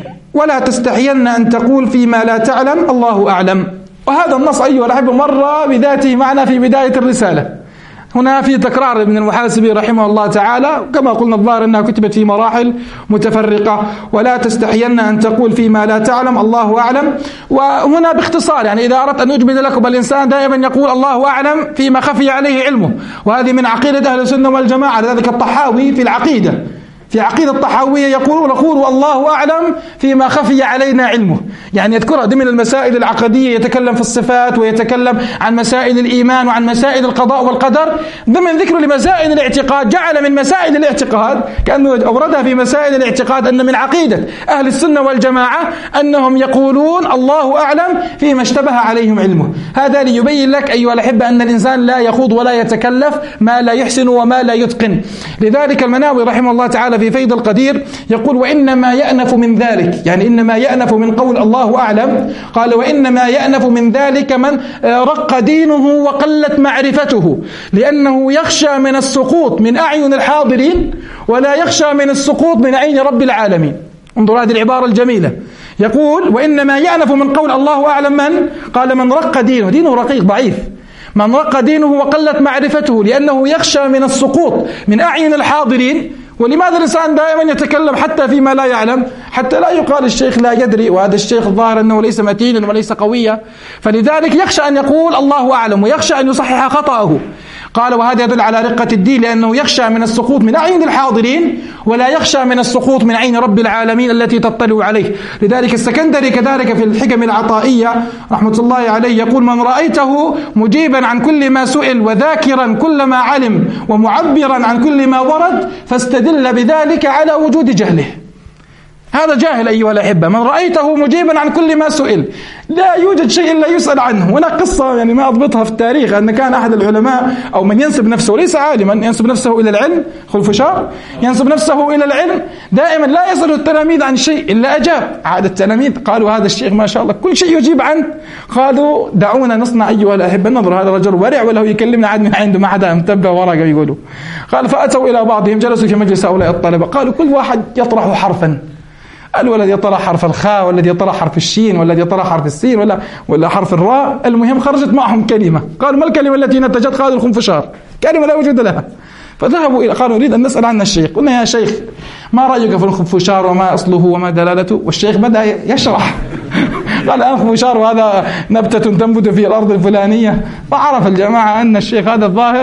ولا تستحين أن تقول فيما لا تعلم الله أعلم. وهذا النص أيها الأحبة مر بذاته معنا في بداية الرسالة. هنا في تكرار من المحاسبي رحمه الله تعالى، كما قلنا الظاهر أنها كتبت في مراحل متفرقة. ولا تستحين أن تقول فيما لا تعلم الله أعلم. وهنا باختصار، يعني إذا أردت أن أجمل لكم، الإنسان دائما يقول الله أعلم فيما خفي عليه علمه، وهذه من عقيدة أهل السنة والجماعة. لذلك الطحاوي في العقيدة في عقيدة الطحاوية يقول نقول الله أعلم فيما خفي علينا علمه، يعني يذكرها ضمن المسائل العقدية، يتكلم في الصفات ويتكلم عن مسائل الإيمان وعن مسائل القضاء والقدر. ضمن ذكر لمسائل الاعتقاد جعل من مسائل الاعتقاد كأنه أوردها في مسائل الاعتقاد أن من عقيدة أهل السنة والجماعة أنهم يقولون الله أعلم فيما اشتبه عليهم علمه. هذا ليبين لك أيها الأحبة أن الإنسان لا يخوض ولا يتكلف ما لا يحسن وما لا يتقن. لذلك المناوي رحمه الله تعالى في فيض القدير يقول: وإنما يأنف من ذلك، يعني إنما يأنف من قول الله أعلم، قال: وإنما يأنف من ذلك من رق دينه وقلت معرفته، لأنه يخشى من السقوط من أعين الحاضرين ولا يخشى من السقوط من عين رب العالمين. انظر هذه العبارة الجميلة، يقول: وإنما يأنف من قول الله أعلم من؟ قال: من رق دينه، دينه رقيق ضعيف، من رق دينه وقلت معرفته، لأنه يخشى من السقوط من أعين الحاضرين. ولماذا الإنسان دائما يتكلم حتى فيما لا يعلم؟ حتى لا يقال الشيخ لا يدري، وهذا الشيخ الظاهر أنه ليس متينا وليس قويا، فلذلك يخشى أن يقول الله أعلم ويخشى أن يصحح خطأه. قال: وهذا يدل على رقة الدين، لأنه يخشى من السقوط من أعين الحاضرين ولا يخشى من السقوط من عين رب العالمين التي تطلع عليه. لذلك السكندري كذلك في الحكم العطائية رحمة الله عليه يقول: من رأيته مجيبا عن كل ما سئل وذاكرا كل ما علم ومعبرا عن كل ما ورد فاستدل بذلك على وجود جهله. هذا جاهل أيها الأحبة. من رأيته مجيبا عن كل ما سئل، لا يوجد شيء إلا يسأل عنه. هناك قصة يعني ما أضبطها في التاريخ، أن كان أحد العلماء أو من ينسب نفسه ليس عالما، ينسب نفسه إلى العلم، خلفشار ينسب نفسه إلى العلم، دائما لا يسأل التلاميذ عن شيء إلا أجاب. عاد التلاميذ قالوا: هذا الشيخ ما شاء الله كل شيء يجيب عنه. قالوا: دعونا نصنع أيها الأحبة، ننظر هذا الرجل ورع وله يكلمنا عاد من عنده ما حدا متبع ورقة يقولوا. قال: فأتوا إلى بعضهم، جلسوا في مجلس هؤلاء الطلبة، قالوا: كل واحد يطرح حرفا، الذي يطرح حرف الخاء، والذي يطرح حرف الشين، والذي يطرح حرف السين، ولا ولا حرف الراء. المهم خرجت معهم كلمة. قالوا: ما الكلمة التي نتجت؟ قالوا: الخنفشار، كلمة لا وجود لها. فذهبوا إلى قالوا: نريد أن نسأل عنها الشيخ. قلنا: يا شيخ ما رأيك في الخنفشار وما أصله وما دلالته؟ والشيخ بدأ يشرح. قال: الخنفشار وهذا نبتة تنبت في الأرض الفلانية. فعرف الجماعة أن الشيخ هذا الظاهر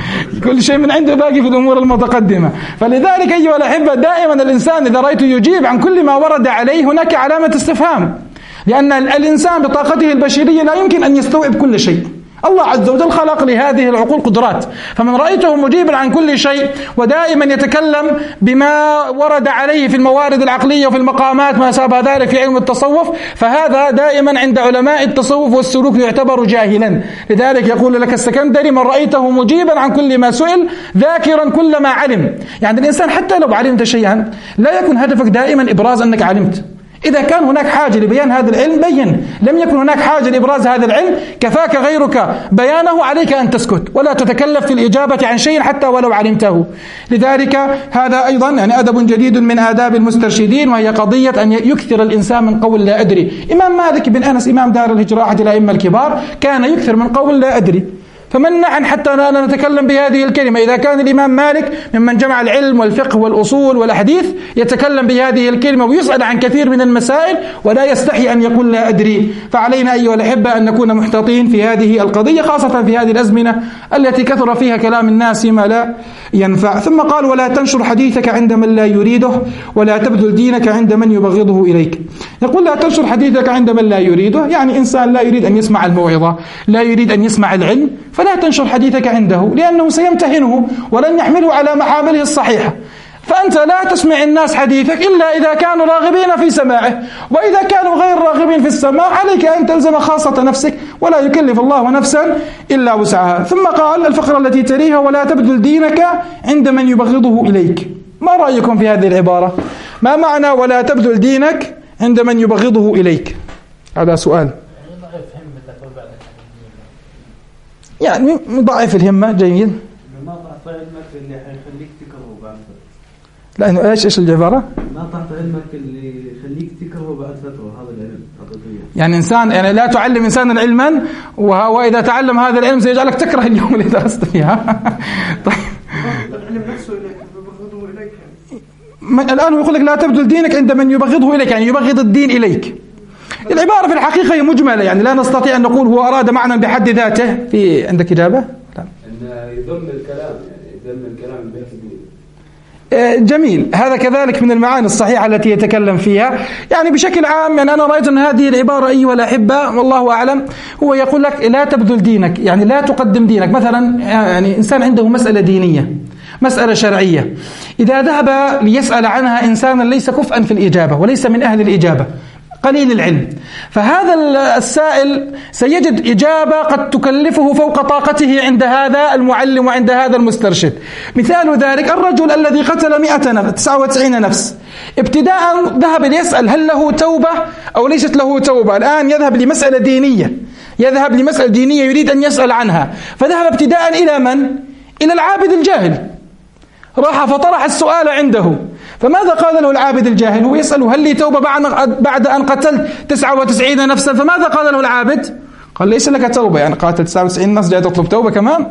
كل شيء من عنده باقي في الأمور المتقدمة. فلذلك أيها الأحبة دائما الإنسان إذا رأيته يجيب عن كل ما ورد عليه هناك علامة استفهام، لأن الإنسان بطاقته البشرية لا يمكن أن يستوعب كل شيء. الله عز وجل خلق لهذه العقول قدرات، فمن رأيته مجيبا عن كل شيء ودائما يتكلم بما ورد عليه في الموارد العقلية وفي المقامات ما سابه ذلك في علم التصوف، فهذا دائما عند علماء التصوف والسلوك يعتبر جاهلا. لذلك يقول لك السكندري: من رأيته مجيبا عن كل ما سئل ذاكرا كل ما علم. يعني الإنسان حتى لو علمت شيئا لا يكون هدفك دائما إبراز أنك علمت. إذا كان هناك حاجة لبيان هذا العلم بين، لم يكن هناك حاجة لإبراز هذا العلم كفاك غيرك بيانه، عليك أن تسكت ولا تتكلف في الإجابة عن شيء حتى ولو علمته. لذلك هذا أيضا يعني أدب جديد من آداب المسترشدين، وهي قضية أن يكثر الإنسان من قول لا أدري. إمام مالك بن أنس إمام دار الهجرة أحد الأئمة الكبار كان يكثر من قول لا أدري، فمنعا حتى لا نتكلم بهذه الكلمة. إذا كان الإمام مالك ممن جمع العلم والفقه والأصول والأحاديث يتكلم بهذه الكلمة ويسأل عن كثير من المسائل ولا يستحي أن يقول لا أدري. فعلينا أيها الأحبة أن نكون محتاطين في هذه القضية، خاصة في هذه الأزمنة التي كثر فيها كلام الناس ما لا ينفع. ثم قال: ولا تنشر حديثك عند من لا يريده، ولا تبذل دينك عند من يبغضه إليك. يقول: لا تنشر حديثك عند من لا يريده، يعني إنسان لا يريد أن يسمع الموعظة، لا يريد أن يسمع العلم، فلا تنشر حديثك عنده، لأنه سيمتهنه ولن يحمله على محامله الصحيحة. فأنت لا تسمع الناس حديثك إلا إذا كانوا راغبين في سماعه، وإذا كانوا غير راغبين في السماء عليك أن تلزم خاصة نفسك، ولا يكلف الله نفسا إلا وسعها. ثم قال الفقرة التي تليها: ولا تبذل دينك عند من يبغضه إليك. ما رأيكم في هذه العبارة؟ ما معنى ولا تبذل دينك عند من يبغضه إليك؟ هذا سؤال. يعني ضعف الهمة. جيد. ما تعطي علمك اللي حيخليك تكره بعد فترة. لأنه إيش إيش العبارة؟ ما تعطي علمك اللي يخليك تكره بعد فترة. هذا العلم حقيقي. يعني إنسان يعني لا تعلم إنسانا علما وإذا تعلم هذا العلم سيجعلك تكره اليوم اللي درست فيها. طيب. العلم نفسه إليك يبغضه إليك. الآن يقول لك لا تبذل دينك عند من يبغضه إليك، يعني يبغض الدين إليك. العبارة في الحقيقة هي مجملة، يعني لا نستطيع أن نقول هو أراد معنى بحد ذاته. في عندك إجابة؟ لا. أن يذم الكلام، يعني يذم الكلام بيتبين. جميل. هذا كذلك من المعاني الصحيحة التي يتكلم فيها. يعني بشكل عام يعني أنا رأيت أن هذه العبارة أيها الأحبة والله أعلم هو يقول لك لا تبذل دينك، يعني لا تقدم دينك. مثلا يعني إنسان عنده مسألة دينية، مسألة شرعية، إذا ذهب ليسأل عنها إنسانا ليس كفءا في الإجابة وليس من أهل الإجابة، قليل العلم، فهذا السائل سيجد إجابة قد تكلفه فوق طاقته عند هذا المعلم وعند هذا المسترشد. مثال ذلك الرجل الذي قتل مئة نفس تسعة وتسعين نفس، ابتداء ذهب ليسأل هل له توبة أو ليست له توبة. الآن يذهب لمسألة دينية، يذهب لمسألة دينية يريد أن يسأل عنها، فذهب ابتداء إلى من؟ إلى العابد الجاهل. راح فطرح السؤال عنده، فماذا قال له العابد الجاهل؟ هو يسأله هل لي توبة بعد أن قتلت تسعة وتسعين نفسا؟ فماذا قال له العابد؟ قال ليس لك توبة، يعني قاتل تسعة وتسعين نفس جاي تطلب توبة كمان؟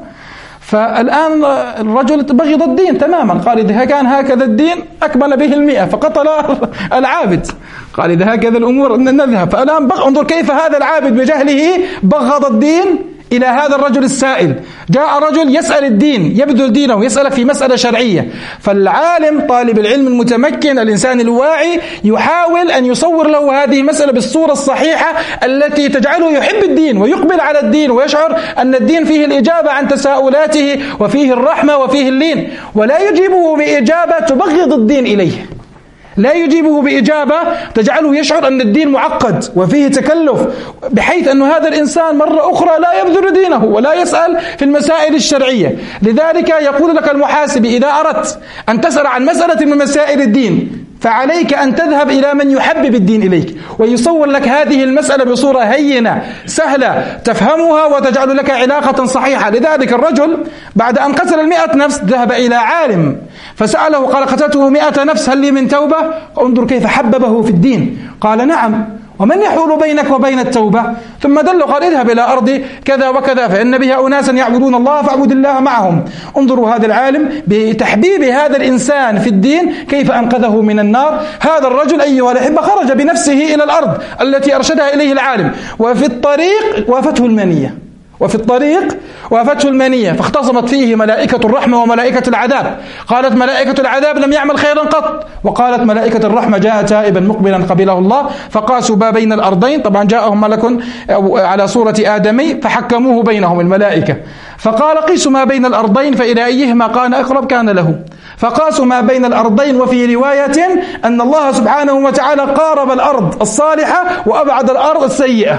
فالآن الرجل بغض الدين تماما، قال إذا كان هكذا الدين أكمل به المئة فقتل العابد. قال إذا هكذا الأمور نذهب. فالآن انظر كيف هذا العابد بجهله بغض الدين إلى هذا الرجل السائل. جاء رجل يسأل الدين، يبذل دينه، يسألك في مسألة شرعية. فالعالم طالب العلم المتمكن الإنسان الواعي يحاول أن يصور له هذه المسألة بالصورة الصحيحة التي تجعله يحب الدين ويقبل على الدين ويشعر أن الدين فيه الإجابة عن تساؤلاته وفيه الرحمة وفيه اللين، ولا يجيبه بإجابة تبغض الدين إليه، لا يجيبه بإجابة تجعله يشعر أن الدين معقد وفيه تكلف، بحيث أن هذا الإنسان مرة أخرى لا يبذل دينه ولا يسأل في المسائل الشرعية. لذلك يقول لك المحاسب إذا أردت أن تسأل عن مسألة من مسائل الدين فعليك أن تذهب إلى من يحبب الدين إليك ويصور لك هذه المسألة بصورة هينة سهلة تفهمها وتجعل لك علاقة صحيحة. لذلك الرجل بعد أن قتل المئة نفس ذهب إلى عالم فسأله قال قتلته مئة نفس هل لي من توبة؟ انظر كيف حببه في الدين. قال نعم، ومن يحول بينك وبين التوبة؟ ثم دله قال اذهب إلى أرض كذا وكذا فإن بها أناسا يعبدون الله فاعبد الله معهم. انظروا هذا العالم بتحبيب هذا الإنسان في الدين كيف أنقذه من النار. هذا الرجل أيها الأحبة خرج بنفسه إلى الأرض التي أرشدها إليه العالم، وفي الطريق وافته المنية وفي الطريق وافته المنية فاختصمت فيه ملائكة الرحمة وملائكة العذاب. قالت ملائكة العذاب لم يعمل خيرا قط، وقالت ملائكة الرحمة جاء تائبا مقبلا قبله الله. فقاسوا ما بين الأرضين، طبعا جاءهم ملك على صورة آدمي فحكموه بينهم الملائكة، فقال قيسوا ما بين الأرضين فإلى أيهما كان أقرب كان له. فقاسوا ما بين الأرضين، وفي رواية أن الله سبحانه وتعالى قارب الأرض الصالحة وأبعد الأرض السيئة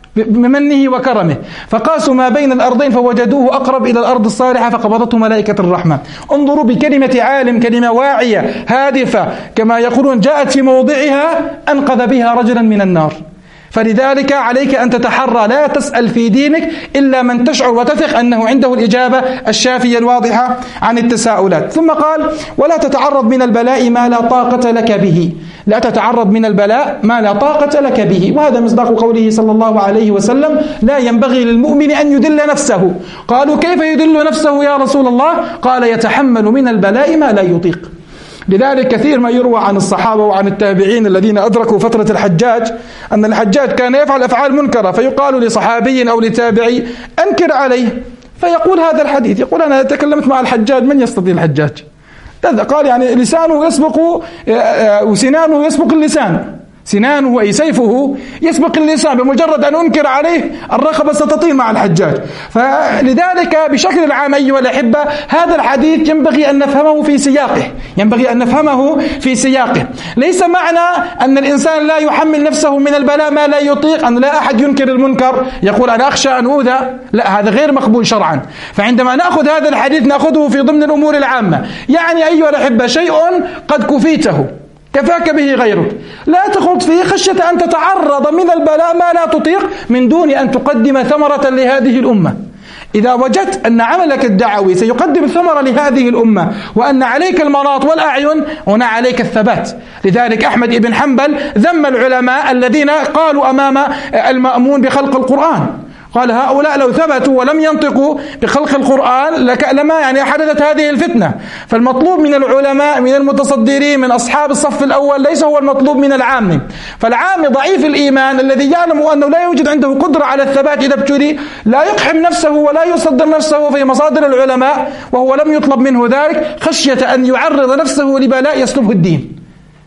بمنه وكرمه. فقاسوا ما بين الأرضين فوجدوه أقرب إلى الأرض الصالحة فقبضته ملائكة الرحمة. انظروا بكلمة عالم، كلمة واعية هادفة كما يقولون جاءت في موضعها أنقذ بها رجلا من النار. فلذلك عليك أن تتحرى لا تسأل في دينك إلا من تشعر وتثق أنه عنده الإجابة الشافية الواضحة عن التساؤلات. ثم قال ولا تتعرض من البلاء ما لا طاقة لك به، لا تتعرض من البلاء ما لا طاقة لك به. وهذا مصداق قوله صلى الله عليه وسلم لا ينبغي للمؤمن أن يدل نفسه. قالوا كيف يدل نفسه يا رسول الله؟ قال يتحمل من البلاء ما لا يطيق. لذلك كثير ما يروى عن الصحابة وعن التابعين الذين أدركوا فترة الحجاج أن الحجاج كان يفعل أفعال منكرة، فيقال لصحابي أو لتابعي أنكر عليه، فيقول هذا الحديث، يقول أنا تكلمت مع الحجاج من يستطيع الحجاج؟ قال يعني لسانه يسبق وسنانه يسبق اللسان، سنانه أي سيفه يسبق اللسان، بمجرد أن أنكر عليه الرقبة ستطير مع الحجاج. فلذلك بشكل عام أيها الأحبة هذا الحديث ينبغي أن نفهمه في سياقه، ينبغي أن نفهمه في سياقه. ليس معنى أن الإنسان لا يحمل نفسه من البلاء ما لا يطيق، أن لا أحد ينكر المنكر يقول أنا أخشى أن أوذى، لا، هذا غير مقبول شرعا. فعندما نأخذ هذا الحديث نأخذه في ضمن الأمور العامة. يعني أيها الأحبة شيء قد كفيته كفاك به غيرك، لا تخوض فيه خشية أن تتعرض من البلاء ما لا تطيق من دون أن تقدم ثمرة لهذه الأمة. إذا وجدت أن عملك الدعوي سيقدم ثمرة لهذه الأمة وأن عليك المناط والأعين، هنا عليك الثبات. لذلك أحمد بن حنبل ذم العلماء الذين قالوا أمام المأمون بخلق القرآن، قال هؤلاء لو ثبتوا ولم ينطقوا بخلق القرآن لما يعني حدثت هذه الفتنة. فالمطلوب من العلماء من المتصدرين من أصحاب الصف الأول ليس هو المطلوب من العام. فالعام ضعيف الإيمان الذي يعلم أنه لا يوجد عنده قدرة على الثبات إذا ابتلي لا يقحم نفسه ولا يصدر نفسه في مصادر العلماء وهو لم يطلب منه ذلك خشية أن يعرض نفسه لبلاء يسلبه الدين.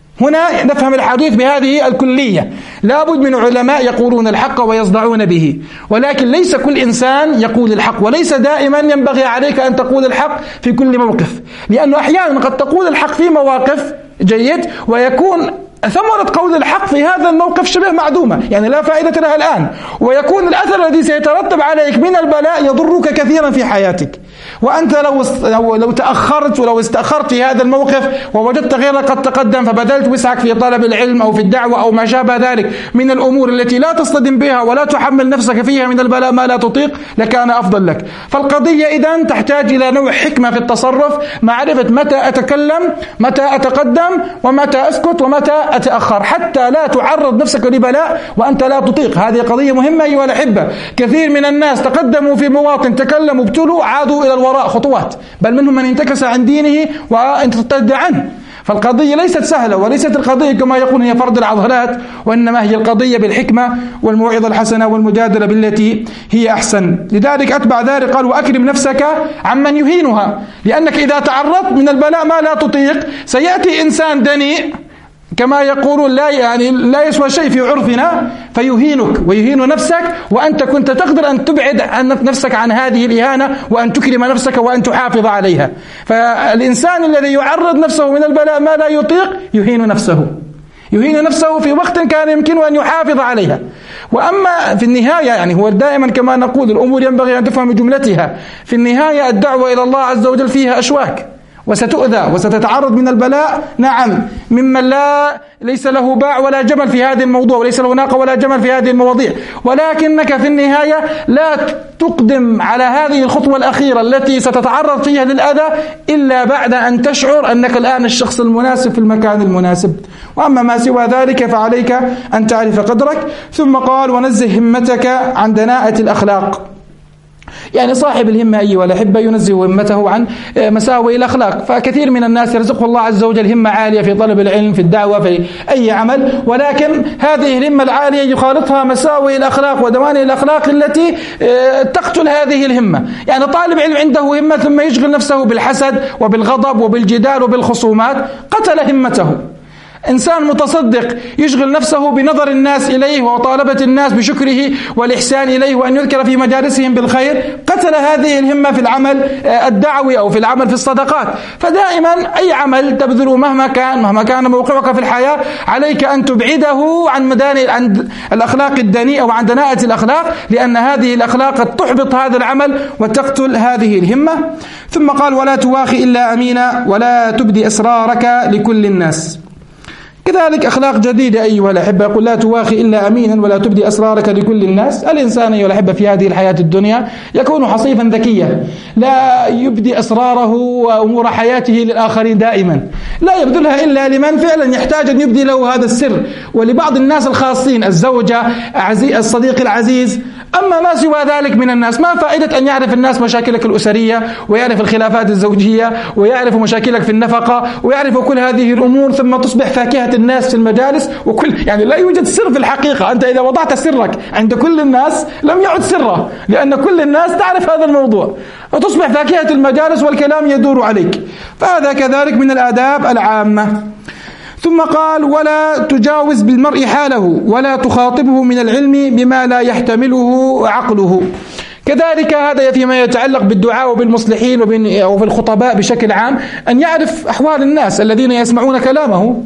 هنا نفهم الحديث بهذه الكلية. لا بد من علماء يقولون الحق ويصدعون به، ولكن ليس كل إنسان يقول الحق، وليس دائما ينبغي عليك أن تقول الحق في كل موقف، لأنه أحيانا قد تقول الحق في مواقف جيد ويكون ثمرة قول الحق في هذا الموقف شبه معدومة، يعني لا فائدة لها الآن، ويكون الأثر الذي سيترتب عليك من البلاء يضرك كثيرا في حياتك. وأنت لو لو تأخرت ولو استأخرت في هذا الموقف ووجدت غيرك قد تقدم فبذلت وسعك في طلب العلم أو في الدعوة أو ما شابه ذلك من الأمور التي لا تصطدم بها ولا تحمل نفسك فيها من البلاء ما لا تطيق لكان أفضل لك. فالقضية إذن تحتاج إلى نوع حكمة في التصرف، معرفة متى أتكلم، متى أتقدم، ومتى أسكت، ومتى أتأخر، حتى لا تعرض نفسك لبلاء وأنت لا تطيق. هذه قضية مهمة أيها الأحبة. كثير من الناس تقدموا في مواطن، تكلموا، ابتلوا، عادوا إلى الوراء خطوات، بل منهم من انتكس عن دينه وانت ترتد عنه. فالقضية ليست سهلة، وليست القضية كما يقول هي فرض العضلات، وإنما هي القضية بالحكمة والموعظة الحسنة والمجادلة بالتي هي أحسن. لذلك أتبع ذلك قال وأكرم نفسك عمن يهينها، لأنك إذا تعرضت من البلاء ما لا تطيق سيأتي إنسان دنيء كما يقولون لا يعني لا يسوى شيء في عرفنا فيهينك ويهين نفسك، وأنت كنت تقدر أن تبعد عن نفسك عن هذه الإهانة وأن تكرم نفسك وأن تحافظ عليها. فالإنسان الذي يعرض نفسه من البلاء ما لا يطيق يهين نفسه، يهين نفسه في وقت كان يمكنه أن يحافظ عليها. وأما في النهاية يعني هو دائما كما نقول الأمور ينبغي أن تفهم جملتها. في النهاية الدعوة إلى الله عز وجل فيها أشواك، وستؤذى وستتعرض من البلاء، نعم، ممن لا ليس له باع ولا جمل في هذه الموضوع، وليس له ناقة ولا جمل في هذه المواضيع، ولكنك في النهاية لا تقدم على هذه الخطوة الأخيرة التي ستتعرض فيها للأذى إلا بعد أن تشعر أنك الآن الشخص المناسب في المكان المناسب. وأما ما سوى ذلك فعليك أن تعرف قدرك. ثم قال ونزه همتك عن دناءة الأخلاق. يعني صاحب الهمة أيها الأحبة ينزه همته عن مساوئ الأخلاق. فكثير من الناس يرزقه الله عز وجل همة عالية في طلب العلم، في الدعوة، في أي عمل، ولكن هذه الهمة العالية يخالطها مساوئ الأخلاق ودواني الأخلاق التي تقتل هذه الهمة. يعني طالب علم عنده همة ثم يشغل نفسه بالحسد وبالغضب وبالجدال وبالخصومات، قتل همته. إنسان متصدق يشغل نفسه بنظر الناس إليه وطالبة الناس بشكره والإحسان إليه وأن يذكر في مجالسهم بالخير، قتل هذه الهمة في العمل الدعوي أو في العمل في الصدقات. فدائما أي عمل تبذله مهما كان مهما كان موقعك في الحياة عليك أن تبعده عن مدان عن الأخلاق الدنيئة وعن دناءة الأخلاق، لأن هذه الأخلاق قد تحبط هذا العمل وتقتل هذه الهمة. ثم قال ولا تواخي إلا أمينا ولا تبدي أسرارك لكل الناس. كذلك أخلاق جديدة أيها الأحبة، يقول لا تواخي إلا أمينا ولا تبدي أسرارك لكل الناس. الإنسان أيها الأحبة في هذه الحياة الدنيا يكون حصيفا ذكيا، لا يبدي أسراره وأمور حياته للآخرين دائما، لا يبذلها إلا لمن فعلا يحتاج أن يبدي له هذا السر، ولبعض الناس الخاصين، الزوجة، الصديق العزيز. أما ما سوى ذلك من الناس ما فائدة أن يعرف الناس مشاكلك الأسرية ويعرف الخلافات الزوجية ويعرف مشاكلك في النفقة ويعرف كل هذه الأمور ثم تصبح فاكهة الناس في المجالس، وكل يعني لا يوجد سر في الحقيقة. أنت إذا وضعت سرك عند كل الناس لم يعد سره، لأن كل الناس تعرف هذا الموضوع، وتصبح فاكهة المجالس والكلام يدور عليك. فهذا كذلك من الآداب العامة. ثم قال: ولا تجاوز بالمرء حاله ولا تخاطبه من العلم بما لا يحتمله عقله. كذلك هذا فيما يتعلق بالدعاء وبالمصلحين وفي الخطباء بشكل عام، أن يعرف أحوال الناس الذين يسمعون كلامه،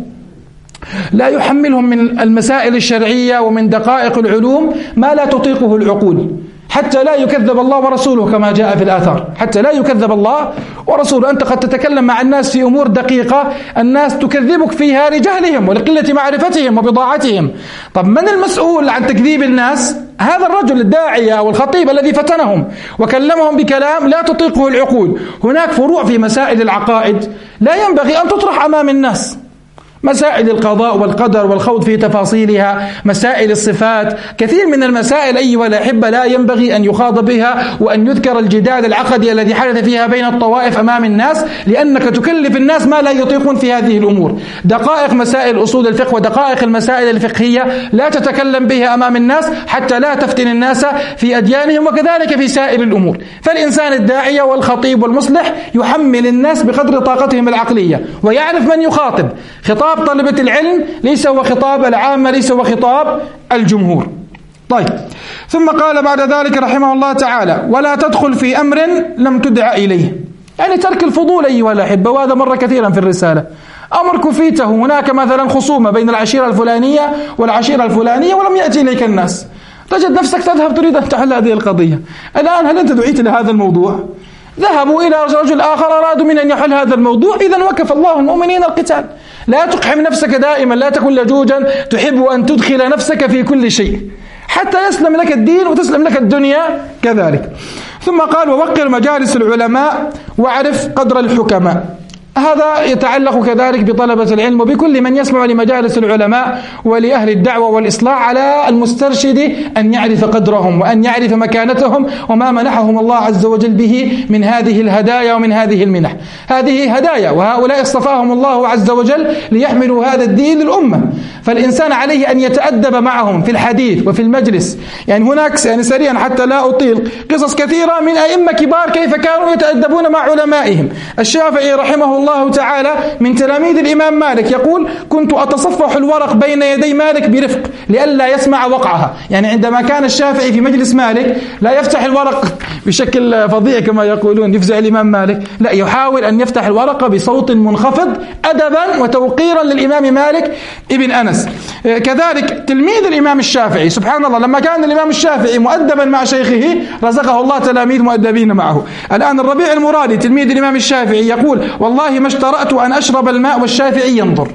لا يحملهم من المسائل الشرعية ومن دقائق العلوم ما لا تطيقه العقول، حتى لا يكذب الله ورسوله كما جاء في الآثار، حتى لا يكذب الله ورسوله. أنت قد تتكلم مع الناس في أمور دقيقة الناس تكذبك فيها لجهلهم ولقلة معرفتهم وبضاعتهم. طب من المسؤول عن تكذيب الناس؟ هذا الرجل الداعية أو الخطيب الذي فتنهم وكلمهم بكلام لا تطيقه العقول. هناك فروع في مسائل العقائد لا ينبغي أن تطرح أمام الناس، مسائل القضاء والقدر والخوض في تفاصيلها، مسائل الصفات، كثير من المسائل أيها الأحبة لا ينبغي أن يخاض بها وأن يذكر الجدال العقدي الذي حدث فيها بين الطوائف أمام الناس، لأنك تكلف الناس ما لا يطيقون في هذه الأمور. دقائق مسائل أصول الفقه ودقائق المسائل الفقهية لا تتكلم بها أمام الناس حتى لا تفتن الناس في أديانهم، وكذلك في سائر الأمور. فالإنسان الداعية والخطيب والمصلح يحمل الناس بقدر طاقتهم العقلية ويعرف من يخاطب. خطاب طلبة العلم ليس هو خطاب العامة، ليس هو خطاب الجمهور. طيب، ثم قال بعد ذلك رحمه الله تعالى: ولا تدخل في أمر لم تدع إليه. يعني ترك الفضول أيها الأحبة، وهذا مر كثيرا في الرسالة. أمر كفيته، هناك مثلا خصومة بين العشيرة الفلانية والعشيرة الفلانية ولم يأتي إليك الناس، تجد نفسك تذهب تريد أن تحل هذه القضية. الآن هل أنت دعيت لهذا الموضوع؟ ذهبوا إلى رجل آخر أرادوا من أن يحل هذا الموضوع، إذن وكف الله المؤمنين القتال. لا تقحم نفسك دائما، لا تكن لجوجا تحب أن تدخل نفسك في كل شيء حتى يسلم لك الدين وتسلم لك الدنيا كذلك. ثم قال: ووقر مجالس العلماء واعرف قدر الحكماء. هذا يتعلق كذلك بطلبة العلم وبكل من يسمع لمجالس العلماء ولأهل الدعوة والإصلاح، على المسترشد أن يعرف قدرهم وأن يعرف مكانتهم وما منحهم الله عز وجل به من هذه الهدايا ومن هذه المنح. هذه هدايا، وهؤلاء اصطفاهم الله عز وجل ليحملوا هذا الدين للأمة، فالإنسان عليه أن يتأدب معهم في الحديث وفي المجلس. يعني هناك يعني سريعا حتى لا أطيل قصص كثيرة من أئمة كبار كيف كانوا يتأدبون مع علمائهم. الشافعي رحمه الله الله تعالى من تلاميذ الإمام مالك يقول: كنت أتصفح الورق بين يدي مالك برفق لئلا يسمع وقعها. يعني عندما كان الشافعي في مجلس مالك لا يفتح الورق بشكل فظيع كما يقولون يفزع الإمام مالك، لا، يحاول أن يفتح الورقة بصوت منخفض أدبا وتوقيرا للإمام مالك ابن أنس. كذلك تلميذ الإمام الشافعي، سبحان الله، لما كان الإمام الشافعي مؤدبا مع شيخه رزقه الله تلاميذ مؤدبين معه. الآن الربيع المرادي تلميذ الإمام الشافعي يقول: والله ما اشترأت أن أشرب الماء والشافعي ينظر.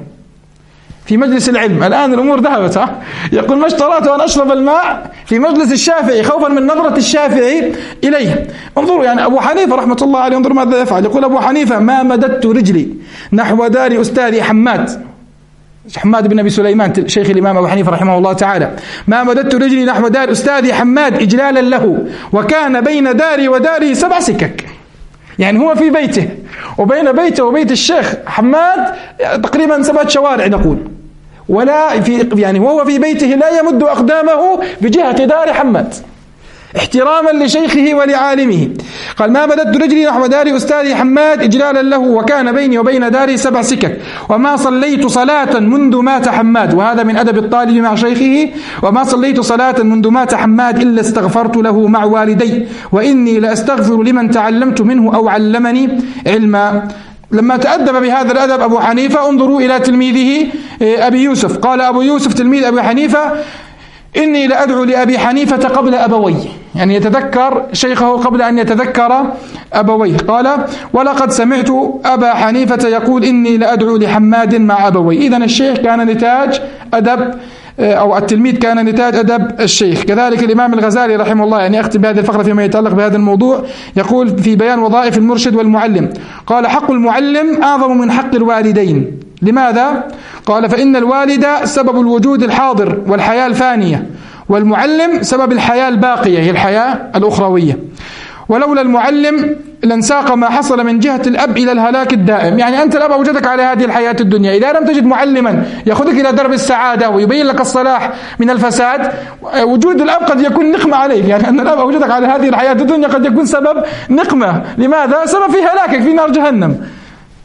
في مجلس العلم الآن الأمور ذهبت، ها؟ يقول: ما اشترأت أن أشرب الماء في مجلس الشافعي خوفا من نظرة الشافعي إليه. انظروا، يعني أبو حنيفة رحمة الله عليه انظروا ماذا يفعل. يقول أبو حنيفة: ما مددت رجلي نحو دار أستاذي حماد حماد بن أبي سليمان شيخ الإمام أبو حنيفة رحمه الله تعالى، ما مددت رجلي نحو دار أستاذي حماد إجلالا له، وكان بين داري وداره سبع سكك. يعني هو في بيته وبين بيته وبيت الشيخ حماد تقريبا سبعة شوارع نقول، ولا في يعني وهو في بيته لا يمد أقدامه بجهة دار حماد احتراما لشيخه ولعالمه. قال: ما مددت رجلي نحو دار أستاذي حماد إجلالا له، وكان بيني وبين داري سبع سكك، وما صليت صلاة منذ مات حماد. وهذا من أدب الطالب مع شيخه: وما صليت صلاة منذ مات حماد إلا استغفرت له مع والدي، وإني لأستغفر لمن تعلمت منه أو علمني علما. لما تأدب بهذا الأدب أبو حنيفة انظروا إلى تلميذه أبي يوسف. قال أبو يوسف تلميذ أبي حنيفة: إني لأدعو لأبي حنيفة قبل أبويه، يعني يتذكر شيخه قبل أن يتذكر أبويه. قال: ولقد سمعت أبا حنيفة يقول: إني لأدعو لحماد مع أبوي. إذن الشيخ كان نتاج أدب، أو التلميذ كان نتاج أدب الشيخ. كذلك الإمام الغزالي رحمه الله، يعني أختم بهذه الفقرة فيما يتعلق بهذا الموضوع، يقول في بيان وظائف المرشد والمعلم: قال: حق المعلم أعظم من حق الوالدين. لماذا؟ قال: فإن الوالد سبب الوجود الحاضر والحياة الفانية، والمعلم سبب الحياة الباقية هي الحياة الأخروية، ولولا المعلم لانساق ما حصل من جهة الأب إلى الهلاك الدائم. يعني أنت الأب أوجدك على هذه الحياة الدنيا، إذا لم تجد معلما يأخذك إلى درب السعادة ويبين لك الصلاح من الفساد، وجود الأب قد يكون نقمة عليك. يعني أن الأب أوجدك على هذه الحياة الدنيا قد يكون سبب نقمة. لماذا؟ سبب في هلاكك في نار جهنم.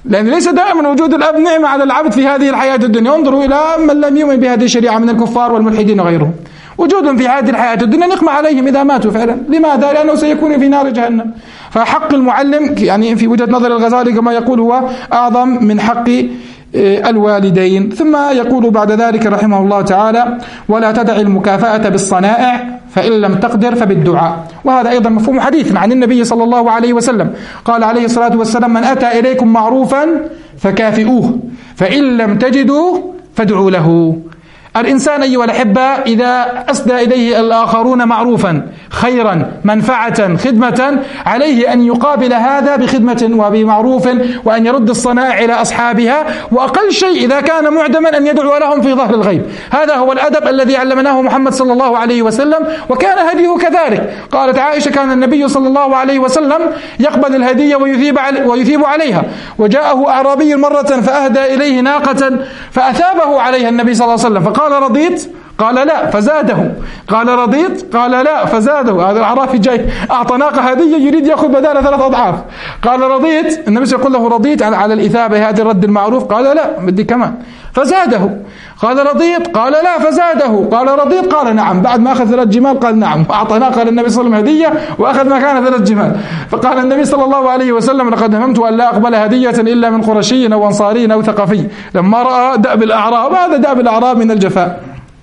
لأن ليس دائما وجود الأب نعمة على العبد في هذه الحياة الدنيا. انظروا إلى من لم يؤمن بهذه الشريعة من الكفار والملحدين وغيرهم، وجودهم في هذه الحياة الدنيا نقمة عليهم إذا ماتوا فعلا. لماذا؟ لأنه سيكون في نار جهنم. فحق المعلم يعني في وجهة نظر الغزالي كما يقول هو أعظم من حق الوالدين. ثم يقول بعد ذلك رحمه الله تعالى: ولا تدع المكافأة بالصنائع فإن لم تقدر فبالدعاء. وهذا أيضا مفهوم حديث عن النبي صلى الله عليه وسلم، قال عليه الصلاة والسلام: من أتى إليكم معروفا فكافئوه فإن لم تجدوا فادعوا له. الإنسان أيها الأحبة إذا أسدى إليه الآخرون معروفا، خيرا، منفعة، خدمة، عليه أن يقابل هذا بخدمة وبمعروف، وأن يرد الصنائع إلى أصحابها، وأقل شيء إذا كان معدما أن يدعو لهم في ظهر الغيب. هذا هو الأدب الذي علمناه محمد صلى الله عليه وسلم، وكان هديه كذلك. قالت عائشة: كان النبي صلى الله عليه وسلم يقبل الهدية ويثيب ويثيب عليها. وجاءه أعرابي مرة فأهدى إليه ناقة فأثابه عليها النبي صلى الله عليه وسلم، فقال: قال رضيت؟ قال لا فزاده. قال رضيت؟ قال لا فزاده. هذا الأعرابي جاي أعطى ناقة هدية يريد يأخذ بدالة ثلاث أضعاف. قال رضيت؟ النبي يقول له: رضيت على الإثابة هذه الرد المعروف؟ قال لا بدي كمان فزاده. قال رضيت؟ قال لا فزاده. قال رضيت؟ قال نعم. بعد ما أخذ ثلاث جمال قال نعم، وأعطى ناقة للنبي صلى الله عليه وسلم هدية وأخذ مكانها ثلاث جمال. فقال النبي صلى الله عليه وسلم: لقد هممت أن لا أقبل هدية إلا من قرشي أو أنصاري أو ثقفي، لما رأى دأب الأعراب. هذا دأب الأعراب من الجفاء.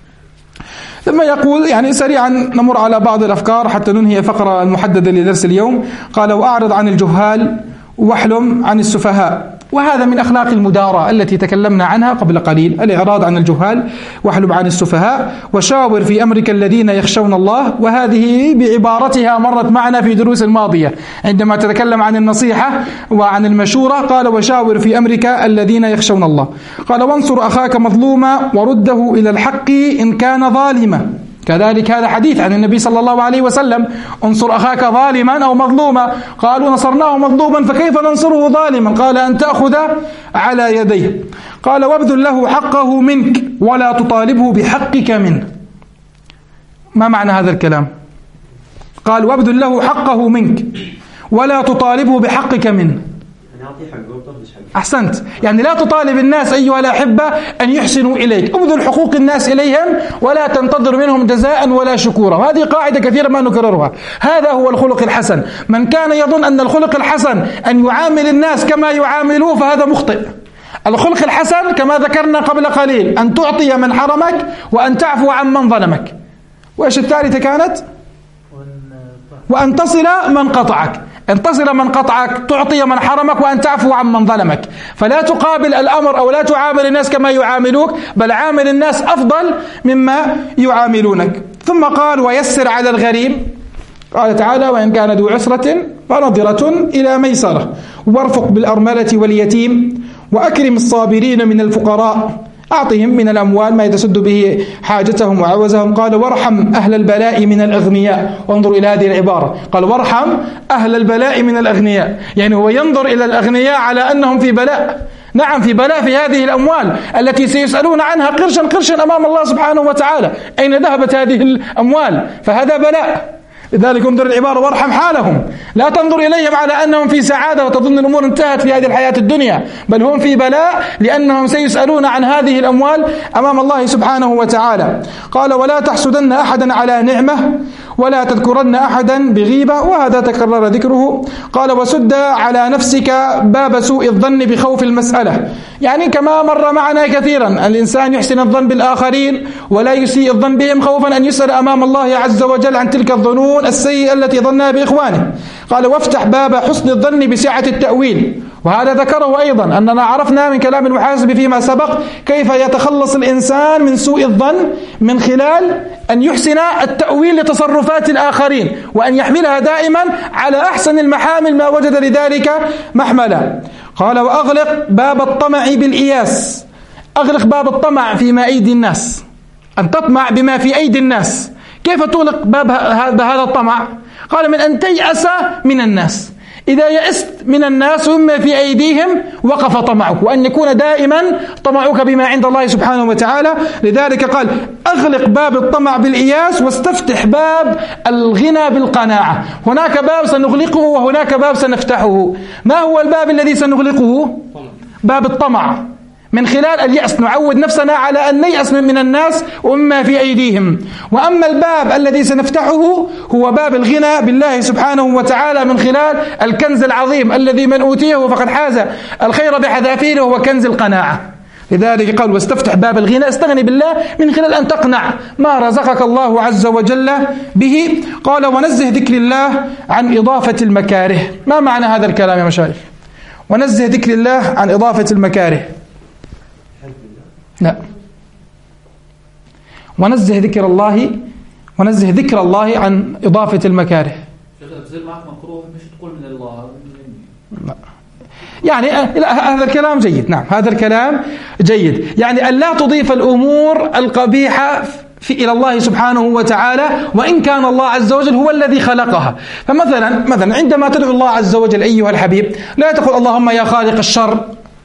ثم يقول يعني سريعا نمر على بعض الأفكار حتى ننهي الفقرة المحددة لدرس اليوم. قال: وأعرض عن الجهال واحلم عن السفهاء. وهذا من أخلاق المدارة التي تكلمنا عنها قبل قليل، الإعراض عن الجهال واحلم عن السفهاء. وشاور في أمرك الذين يخشون الله، وهذه بعبارتها مرت معنا في دروس الماضية عندما تتكلم عن النصيحة وعن المشورة. قال: وشاور في أمرك الذين يخشون الله. قال: وانصر أخاك مظلوما ورده إلى الحق إن كان ظالما. كذلك هذا حديث عن النبي صلى الله عليه وسلم: انصر أخاك ظالما أو مظلوما. قالوا: نصرناه مظلوما فكيف ننصره ظالما؟ قال: أن تأخذ على يديه. قال: وابذل له حقه منك ولا تطالبه بحقك منه. ما معنى هذا الكلام؟ قال: وابذل له حقه منك ولا تطالبه بحقك منه. أحسنت، يعني لا تطالب الناس أيها الأحبة أن يحسنوا إليك، ابذل حقوق الناس إليهم ولا تنتظر منهم جزاء ولا شكورا. وهذه قاعدة كثيرا ما نكررها. هذا هو الخلق الحسن. من كان يظن أن الخلق الحسن أن يعامل الناس كما يعاملوه فهذا مخطئ. الخلق الحسن كما ذكرنا قبل قليل أن تعطي من حرمك وأن تعفو عن من ظلمك. وإيش الثالثة كانت؟ وأن تصل من قطعك. أن تصل من قطعك، تعطي من حرمك، وأن تعفو عن من ظلمك. فلا تقابل الأمر أو لا تعامل الناس كما يعاملوك، بل عامل الناس أفضل مما يعاملونك. ثم قال: ويسر على الغريم. قال تعالى: وإن كان ذو عسرة فنظرة إلى ميسرة، وارفق بالأرملة واليتيم، وأكرم الصابرين من الفقراء، أعطهم من الأموال ما يتسد به حاجتهم وعوزهم. قال: وارحم أهل البلاء من الأغنياء. وانظر إلى هذه العبارة، قال: وارحم أهل البلاء من الأغنياء، يعني هو ينظر إلى الأغنياء على أنهم في بلاء. نعم في بلاء في هذه الأموال التي سيسألون عنها قرشا قرشا أمام الله سبحانه وتعالى، أين ذهبت هذه الأموال؟ فهذا بلاء. لذلك انظر العبارة: وارحم حالهم. لا تنظر إليهم على أنهم في سعادة وتظن الأمور انتهت في هذه الحياة الدنيا، بل هم في بلاء لأنهم سيسألون عن هذه الأموال أمام الله سبحانه وتعالى. قال: ولا تحسدن أحدا على نعمة ولا تذكرن أحدا بغيبة. وهذا تكرر ذكره. قال: وسد على نفسك باب سوء الظن بخوف المسألة. يعني كما مر معنا كثيرا، الإنسان يحسن الظن بالآخرين ولا يسيء الظن بهم خوفا أن يسأل أمام الله عز وجل عن تلك الظنون السيئة التي ظنها بإخوانه. قال: وافتح باب حسن الظن بسعة التأويل. وهذا ذكره أيضا، أننا عرفنا من كلام المحاسب فيما سبق كيف يتخلص الإنسان من سوء الظن من خلال أن يحسن التأويل لتصرفات الآخرين، وأن يحملها دائما على أحسن المحامل ما وجد لذلك محملا. قال: وأغلق باب الطمع بالإياس. أغلق باب الطمع فيما أيدي الناس، أن تطمع بما في أيدي الناس. كيف تغلق باب هذا الطمع؟ قال: من أن تيأس من الناس. إذا يئست من الناس ومما في أيديهم وقف طمعك، وأن يكون دائما طمعك بما عند الله سبحانه وتعالى. لذلك قال أغلق باب الطمع بالإياس واستفتح باب الغنى بالقناعة. هناك باب سنغلقه وهناك باب سنفتحه. ما هو الباب الذي سنغلقه؟ باب الطمع، من خلال اليأس نعود نفسنا على أن نيأس من الناس ومما في أيديهم. وأما الباب الذي سنفتحه هو باب الغنى بالله سبحانه وتعالى من خلال الكنز العظيم الذي من أوتيه فقد حاز الخير بحذافيره وهو كنز القناعة. لذلك قال واستفتح باب الغنى، استغني بالله من خلال أن تقنع ما رزقك الله عز وجل به. قال ونزه ذكر الله عن إضافة المكاره. ما معنى هذا الكلام يا مشايخ؟ ونزه ذكر الله عن إضافة المكاره. لا، ونزه ذكر الله ونزه ذكر الله عن إضافة المكاره. يعني هذا الكلام جيد، نعم هذا الكلام جيد، يعني أن لا تضيف الأمور القبيحة في إلى الله سبحانه وتعالى وإن كان الله عز وجل هو الذي خلقها. فمثلا مثلا عندما تدعو الله عز وجل أيها الحبيب لا تقول اللهم يا خالق الشر،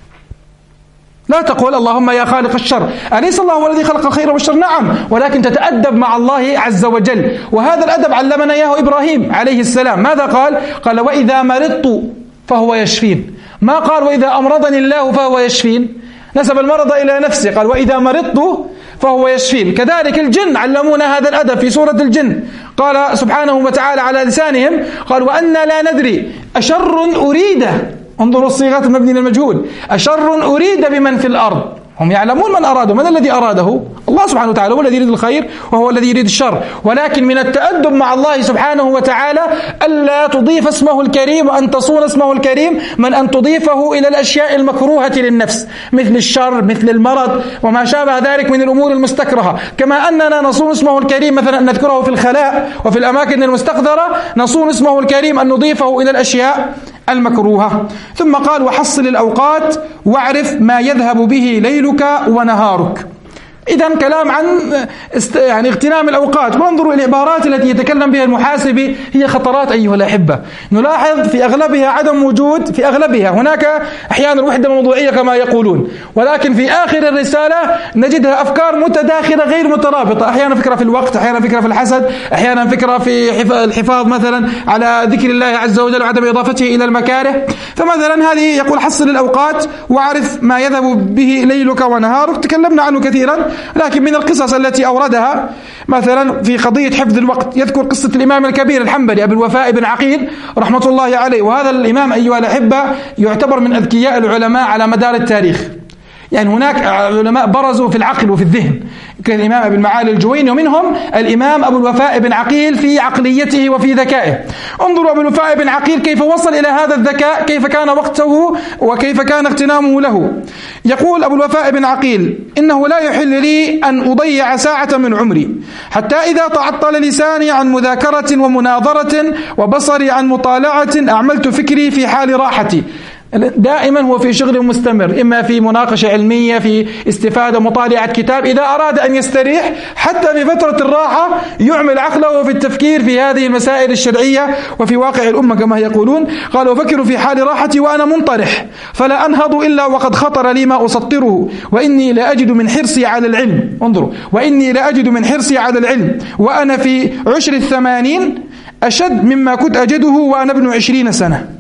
لا تقول اللهم يا خالق الشر، أليس الله هو الذي خلق الخير والشر؟ نعم، ولكن تتأدب مع الله عز وجل، وهذا الأدب علمنا إياه إبراهيم عليه السلام. ماذا قال؟ قال وإذا مرضت فهو يشفين. ما قال وإذا أمرضني الله فهو يشفين، نسب المرض إلى نفسه، قال وإذا مرضت فهو يشفين. كذلك الجن علمونا هذا الأدب في سورة الجن، قال سبحانه وتعالى على لسانهم قال وأنا لا ندري أشر أريد، انظروا الصيغات المبنية للمجهول، أشر أريد بمن في الأرض. هم يعلمون من أراده، من الذي أراده؟ الله سبحانه وتعالى هو الذي يريد الخير وهو الذي يريد الشر. ولكن من التأدب مع الله سبحانه وتعالى ألا تضيف اسمه الكريم وأن تصون اسمه الكريم من أن تضيفه إلى الأشياء المكروهة للنفس مثل الشر مثل المرض وما شابه ذلك من الأمور المستكرهة. كما أننا نصون اسمه الكريم مثلا أن نذكره في الخلاء وفي الأماكن المستقذرة، نصون اسمه الكريم أن نضيفه إلى الأشياء المكروهة. ثم قال وحصل الأوقات واعرف ما يذهب به ليلك ونهارك. إذن كلام عن است... يعني اغتنام الأوقات. وانظروا إلى العبارات التي يتكلم بها المحاسبي، هي خطرات أيها الأحبة. نلاحظ في أغلبها عدم وجود، في أغلبها هناك أحيانا وحدة موضوعية كما يقولون، ولكن في آخر الرسالة نجدها أفكار متداخلة غير مترابطة، أحيانا فكرة في الوقت، أحيانا فكرة في الحسد، أحيانا فكرة في الحفاظ مثلا على ذكر الله عز وجل وعدم إضافته إلى المكاره. فمثلا هذه يقول حصل الأوقات واعرف ما يذهب به ليلك ونهارك، تكلمنا عنه كثيرا. لكن من القصص التي أوردها مثلا في قضية حفظ الوقت، يذكر قصة الإمام الكبير الحنبلي أبي الوفاء بن عقيل رحمة الله عليه. وهذا الإمام أيها الأحبة يعتبر من أذكياء العلماء على مدار التاريخ، يعني هناك علماء برزوا في العقل وفي الذهن كالإمام أبي المعالي الجويني، ومنهم الإمام أبو الوفاء بن عقيل في عقليته وفي ذكائه. انظروا أبو الوفاء بن عقيل كيف وصل إلى هذا الذكاء، كيف كان وقته وكيف كان اغتنامه له. يقول أبو الوفاء بن عقيل إنه لا يحل لي أن أضيع ساعة من عمري حتى إذا تعطل لساني عن مذاكرة ومناظرة وبصري عن مطالعة أعملت فكري في حال راحتي. دائما هو في شغل مستمر، إما في مناقشة علمية، في استفادة، مطالعة كتاب. إذا أراد أن يستريح حتى في فترة الراحة يعمل عقله في التفكير في هذه المسائل الشرعية وفي واقع الأمة كما يقولون. قال وفكر في حال راحتي وأنا منطرح فلا أنهض إلا وقد خطر لي ما أسطره وإني لا أجد من حرصي على العلم. انظروا، وإني لا أجد من حرصي على العلم وأنا في عشر الثمانين أشد مما كنت أجده وأنا ابن عشرين سنة.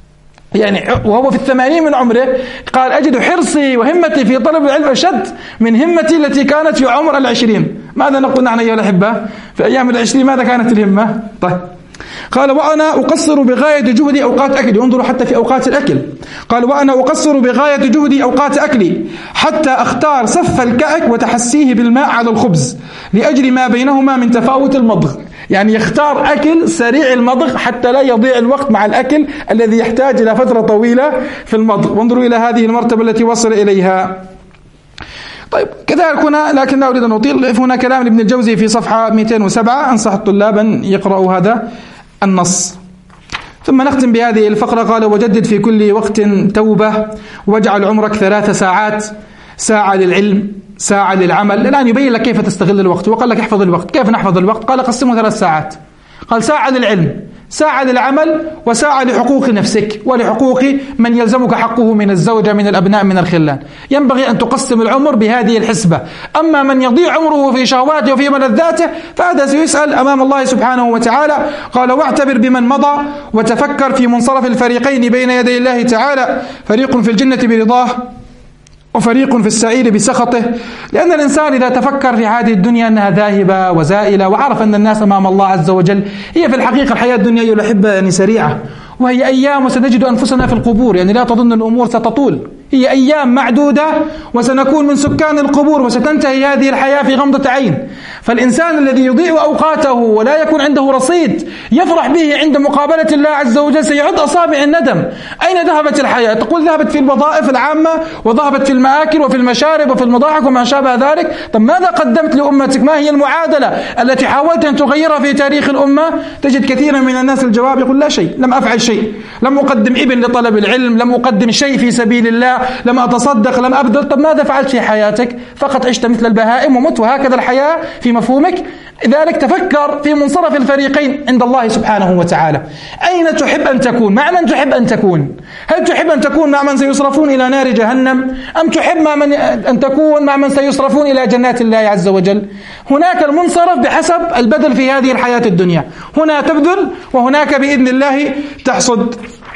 يعني وهو في الثمانين من عمره قال أجد حرصي وهمتي في طلب العلم أشد من همتي التي كانت في عمر العشرين. ماذا نقول نحن أيها الأحبة في أيام العشرين؟ ماذا كانت الهمة؟ طيب قال وأنا أقصر بغاية جهدي أوقات أكلي. انظروا حتى في أوقات الأكل قال وأنا أقصر بغاية جهدي أوقات أكلي حتى أختار سف الكعك وتحسيه بالماء على الخبز لأجل ما بينهما من تفاوت المضغ. يعني يختار أكل سريع المضغ حتى لا يضيع الوقت مع الأكل الذي يحتاج إلى فترة طويلة في المضغ. وانظروا إلى هذه المرتبة التي وصل إليها. طيب كذلك هنا، لكن لا أريد أن أطيل، هنا كلام ابن الجوزي في صفحة مئتين وسبعة، أنصح الطلاب أن يقرأوا هذا النص. ثم نختم بهذه الفقرة. قال وجدد في كل وقت توبة واجعل عمرك ثلاث ساعات، ساعة للعلم، ساعة للعمل. الآن يبين لك كيف تستغل الوقت، وقال لك احفظ الوقت. كيف نحفظ الوقت؟ قال قسمه ثلاث ساعات. قال ساعة للعلم، ساعة للعمل وساعة لحقوق نفسك ولحقوق من يلزمك حقه من الزوجة من الأبناء من الخلان. ينبغي أن تقسم العمر بهذه الحسبة. أما من يضيع عمره في شهواته وفي ملذاته فهذا سيسأل أمام الله سبحانه وتعالى. قال واعتبر بمن مضى وتفكر في منصرف الفريقين بين يدي الله تعالى، فريق في الجنة برضاه وفريق في السعير بسخطه. لأن الإنسان إذا تفكر في هذه الدنيا أنها ذاهبة وزائلة وعرف أن الناس أمام الله عز وجل هي في الحقيقة الحياة الدنيا أيها الأحبة يعني سريعة، وهي أيام وسنجد أنفسنا في القبور، يعني لا تظن الأمور ستطول، هي أيام معدودة وسنكون من سكان القبور وستنتهي هذه الحياة في غمضة عين. فالإنسان الذي يضيع أوقاته ولا يكون عنده رصيد يفرح به عند مقابلة الله عز وجل سيعد أصابع الندم. أين ذهبت الحياة؟ تقول ذهبت في الوظائف العامة وذهبت في المآكل وفي المشارب وفي المضاحك وما شابه ذلك. طب ماذا قدمت لأمتك؟ ما هي المعادلة التي حاولت أن تغيرها في تاريخ الأمة؟ تجد كثيرا من الناس الجواب يقول لا شيء، لم أفعل شيء، لم أقدم ابن لطلب العلم، لم أقدم شيء في سبيل الله، لم أتصدق، لم أبذل. طب ماذا فعلت في حياتك؟ فقط عشت مثل البهائم ومت. وهكذا الحياة في مفهومك. لذلك تفكر في منصرف الفريقين عند الله سبحانه وتعالى. أين تحب أن تكون؟ مع من تحب أن تكون؟ هل تحب أن تكون مع من سيصرفون إلى نار جهنم، أم تحب مع من أن تكون مع من سيصرفون إلى جنات الله عز وجل؟ هناك المنصرف بحسب البذل في هذه الحياة الدنيا، هنا تبذل وهناك بإذن الله تحصد.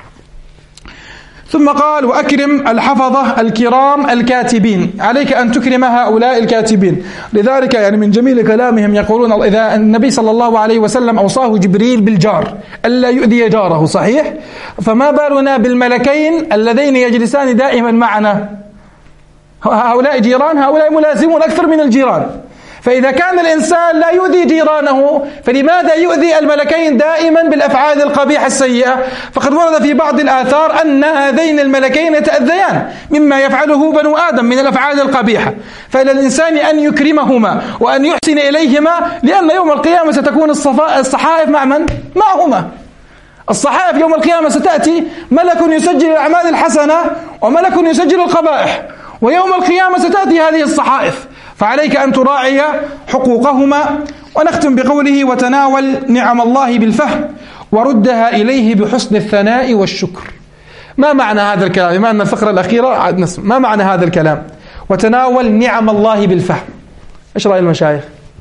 ثم قال وأكرم الحفظة الكرام الكاتبين، عليك أن تكرم هؤلاء الكاتبين. لذلك يعني من جميل كلامهم يقولون إذا النبي صلى الله عليه وسلم أوصاه جبريل بالجار ألا يؤذي جاره، صحيح؟ فما بالنا بالملكين اللذين يجلسان دائما معنا؟ هؤلاء جيران، هؤلاء ملازمون أكثر من الجيران. فإذا كان الإنسان لا يؤذي جيرانه فلماذا يؤذي الملكين دائما بالأفعال القبيحة السيئة؟ فقد ورد في بعض الآثار أن هذين الملكين يتأذيان مما يفعله بنو آدم من الأفعال القبيحة. فإلى الإنسان أن يكرمهما وأن يحسن إليهما، لأن يوم القيامة ستكون الصحائف مع من؟ معهما. الصحائف يوم القيامة ستأتي ملك يسجل الأعمال الحسنة وملك يسجل القبائح، ويوم القيامة ستأتي هذه الصحائف، فعليك أن تراعي حقوقهما. ونختم بقوله وتناول نعم الله بالفهم وردها إليه بحسن الثناء والشكر. ما معنى هذا الكلام؟ بما أن الفقرة الأخيرة نسمع ما معنى هذا الكلام؟ وتناول نعم الله بالفهم، إيش رأي المشايخ؟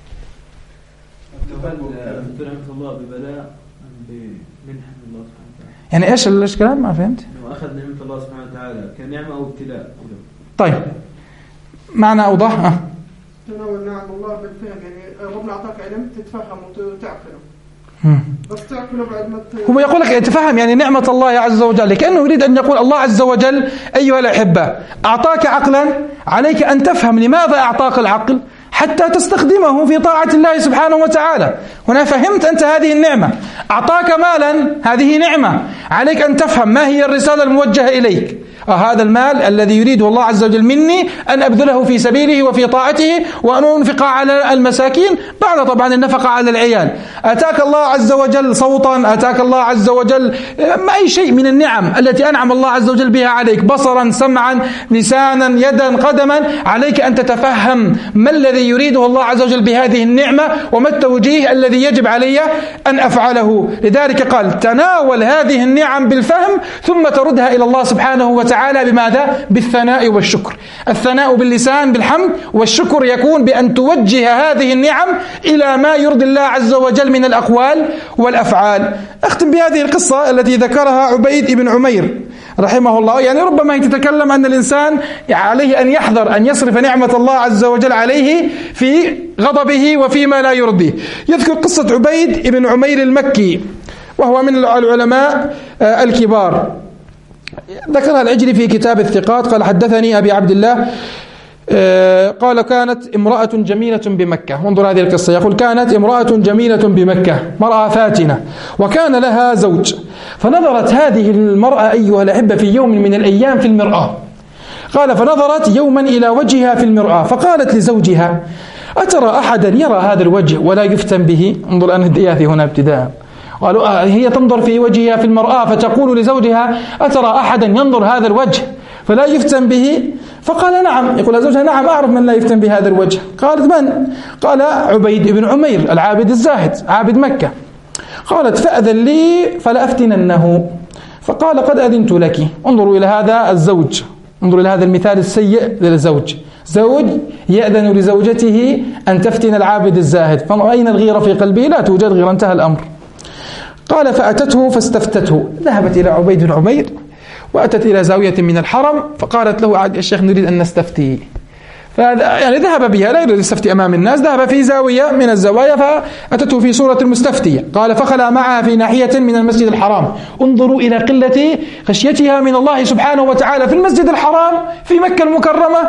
الله ببلاء بمنحة الله سبحانه وتعالى. يعني إيش الكلام؟ ما فهمت. وأخذ نعمة الله سبحانه وتعالى كنعمة أو ابتلاء. طيب معنى أوضح. أه. تناول نعم الله بالفهم، يعني ربنا أعطاك علم تتفهم وتعقله، بس تعقله بعد ما ت... هو يقول لك تفهم يعني نعمة الله عز وجل، كأنه يريد أن يقول الله عز وجل أيها الأحبة أعطاك عقلا، عليك أن تفهم لماذا أعطاك العقل حتى تستخدمه في طاعة الله سبحانه وتعالى. هنا فهمت أنت هذه النعمة. أعطاك مالا، هذه نعمة، عليك أن تفهم ما هي الرسالة الموجهة إليك. هذا المال الذي يريده الله عز وجل مني أن أبذله في سبيله وفي طاعته وأن أنفق على المساكين بعد طبعا النفقة على العيال. أتاك الله عز وجل صوتا، أتاك الله عز وجل أي شيء من النعم التي أنعم الله عز وجل بها عليك، بصرا، سمعا، لسانا، يدا، قدما، عليك أن تتفهم ما الذي يريده الله عز وجل بهذه النعمة وما التوجيه الذي يجب علي أن أفعله. لذلك قال تناول هذه النعم بالفهم ثم تردها إلى الله سبحانه وتعالى بماذا؟ بالثناء والشكر. الثناء باللسان بالحمد، والشكر يكون بأن توجه هذه النعم إلى ما يرضي الله عز وجل من الأقوال والأفعال. أختم بهذه القصة التي ذكرها عبيد بن عمير رحمه الله. يعني ربما تتكلم أن الإنسان عليه أن يحذر أن يصرف نعمة الله عز وجل عليه في غضبه وفيما لا يرضيه. يذكر قصة عبيد بن عمير المكي وهو من العلماء الكبار، ذكرها العجلي في كتاب الثقات. قال حدثني أبي عبد الله قال كانت امرأة جميلة بمكة. وانظر هذه القصة، يقول كانت امرأة جميلة بمكة، مرأة فاتنة، وكان لها زوج، فنظرت هذه المرأة أيها الأحبة في يوم من الأيام في المرآة. قال فنظرت يوما إلى وجهها في المرآة فقالت لزوجها أترى أحدا يرى هذا الوجه ولا يفتن به؟ انظر أن الدياثي هنا ابتداء. قالوا هي تنظر في وجهها في المرآة فتقول لزوجها أترى أحدا ينظر هذا الوجه فلا يفتن به؟ فقال نعم. يقول زوجها نعم أعرف من لا يفتن بهذا الوجه. قالت من؟ قال عبيد بن عمير العابد الزاهد عابد مكة. قالت فأذن لي فلا أفتننه. فقال قد أذنت لك. انظروا إلى هذا الزوج، انظروا إلى هذا المثال السيء للزوج، زوج يأذن لزوجته أن تفتن العابد الزاهد، فأين الغيرة في قلبه؟ لا توجد غيرة، انتهى الأمر. قال فأتته فاستفتته، ذهبت إلى عبيد بن عمير وأتت إلى زاوية من الحرم فقالت له عاد يا شيخ نريد أن نستفتي، يعني ذهب بها لا يريد يستفتي أمام الناس، ذهب في زاوية من الزوايا فأتته في صورة المستفتية. قال فخلى معها في ناحية من المسجد الحرام. انظروا إلى قلة خشيتها من الله سبحانه وتعالى في المسجد الحرام في مكة المكرمة.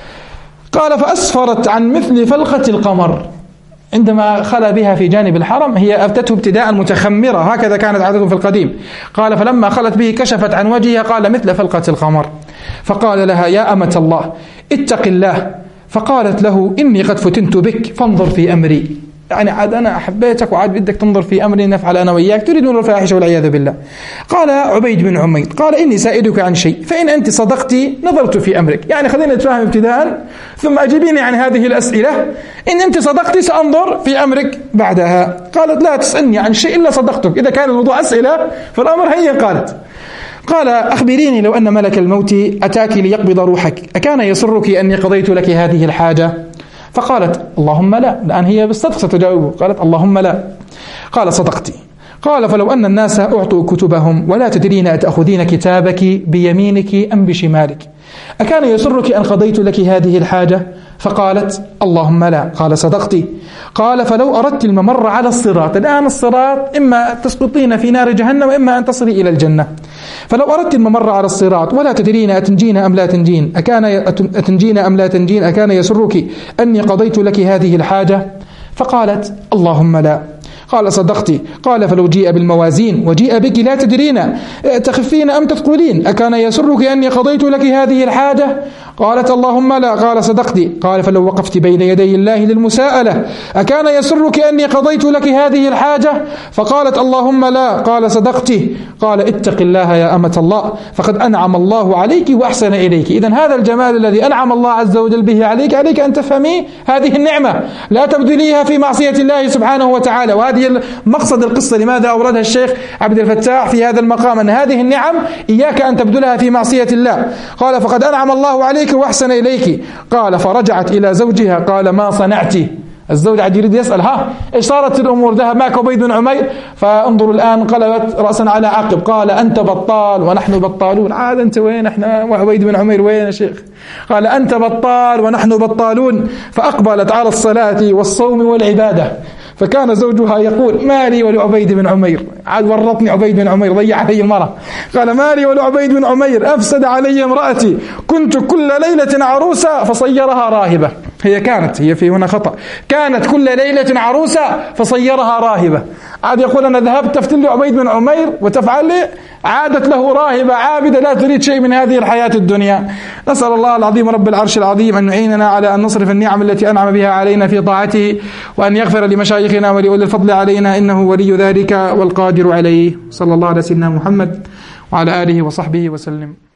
قال فأسفرت عن مثل فلقة القمر. عندما خلى بها في جانب الحرم هي أفتته ابتداء متخمرة، هكذا كانت عادته في القديم. قال فلما خلت به كشفت عن وجهها قال مثل فلقة القمر. فقال لها يا أمة الله اتق الله. فقالت له إني قد فتنت بك فانظر في أمري، يعني عاد أنا أحبيتك وعاد بدك تنظر في أمري نفعل أنا وإياك، تريدون الفاحشة والعياذ بالله. قال عبيد بن عمير قال إني سائلك عن شيء فإن أنت صدقتي نظرت في أمرك، يعني خلينا نتفاهم ابتداء ثم أجيبيني عن هذه الأسئلة، إن أنت صدقتي سأنظر في أمرك بعدها. قالت لا تسألني عن شيء إلا صدقتك، إذا كان الموضوع أسئلة فالأمر هيا. قالت قال أخبريني لو أن ملك الموت أتاك ليقبض روحك أكان يسرك أني قضيت لك هذه الحاجة؟ فقالت اللهم لا. الآن هي بالصدق ستجاوبه، قالت اللهم لا. قال صدقتي. قال فلو أن الناس أعطوا كتبهم ولا تدرين أتأخذين كتابك بيمينك أم بشمالك أكان يسرك أن قضيت لك هذه الحاجة؟ فقالت اللهم لا. قال صدقتي. قال فلو أردت الممر على الصراط، الآن الصراط إما تسقطين في نار جهنم وإما أن تصلي إلى الجنة، فلو أردت الممر على الصراط ولا تدرين أتنجين أم لا تنجين أكان أتنجين أم لا تنجين أكان يسرك أني قضيت لك هذه الحاجة؟ فقالت اللهم لا. قال صدقتي. قال فلو جيء بالموازين وجيء بك لا تدرين تخفين أم تثقلين أكان يسرك أني قضيت لك هذه الحاجة؟ قالت اللهم لا. قال صدقتي. قال فلو وقفت بين يدي الله للمساءلة أكان يسرك أني قضيت لك هذه الحاجة؟ فقالت اللهم لا. قال صدقتي. قال اتق الله يا أمة الله فقد أنعم الله عليك وأحسن إليك. إذن هذا الجمال الذي أنعم الله عز وجل به عليك، عليك أن تفهمي هذه النعمة، لا تبذليها في معصية الله سبحانه وتعالى. وهذه مقصد القصة لماذا أوردها الشيخ عبد الفتاح في هذا المقام، أن هذه النعم إياك أن تبذلها في معصية الله. قال فقد أنعم الله عليك وأحسن إليك. قال فرجعت إلى زوجها قال ما صنعتي. الزوج عاد يريد يسأل ها إيش صارت الأمور، ذهب معك عبيد بن عمير. فانظروا الآن قلبت رأسا على عقب. قال أنت بطال ونحن بطالون. عاد أنت وين، احنا وعبيد بن عمير وين يا شيخ؟ قال أنت بطال ونحن بطالون. فأقبلت على الصلاة والصوم والعبادة. فكان زوجها يقول مالي ولعبيد بن عمير، عاد ورطني عبيد بن عمير، ضيع علي المرأة. قال مالي ولعبيد بن عمير أفسد علي امرأتي، كنت كل ليلة عروسة فصيرها راهبة. هي كانت هي في هنا خطأ، كانت كل ليلة عروسة فصيرها راهبة. عاد يقول أنا ذهبت تفتل عبيد بن عمير وتفعل لي، عادت له راهبة عابدة لا تريد شيء من هذه الحياة الدنيا. نسأل الله العظيم رب العرش العظيم أن يعيننا على أن نصرف النعم التي أنعم بها علينا في طاعته، وأن يغفر لمشايخنا ولأولي الفضل علينا إنه ولي ذلك والقادر عليه. صلى الله على سيدنا محمد وعلى آله وصحبه وسلم.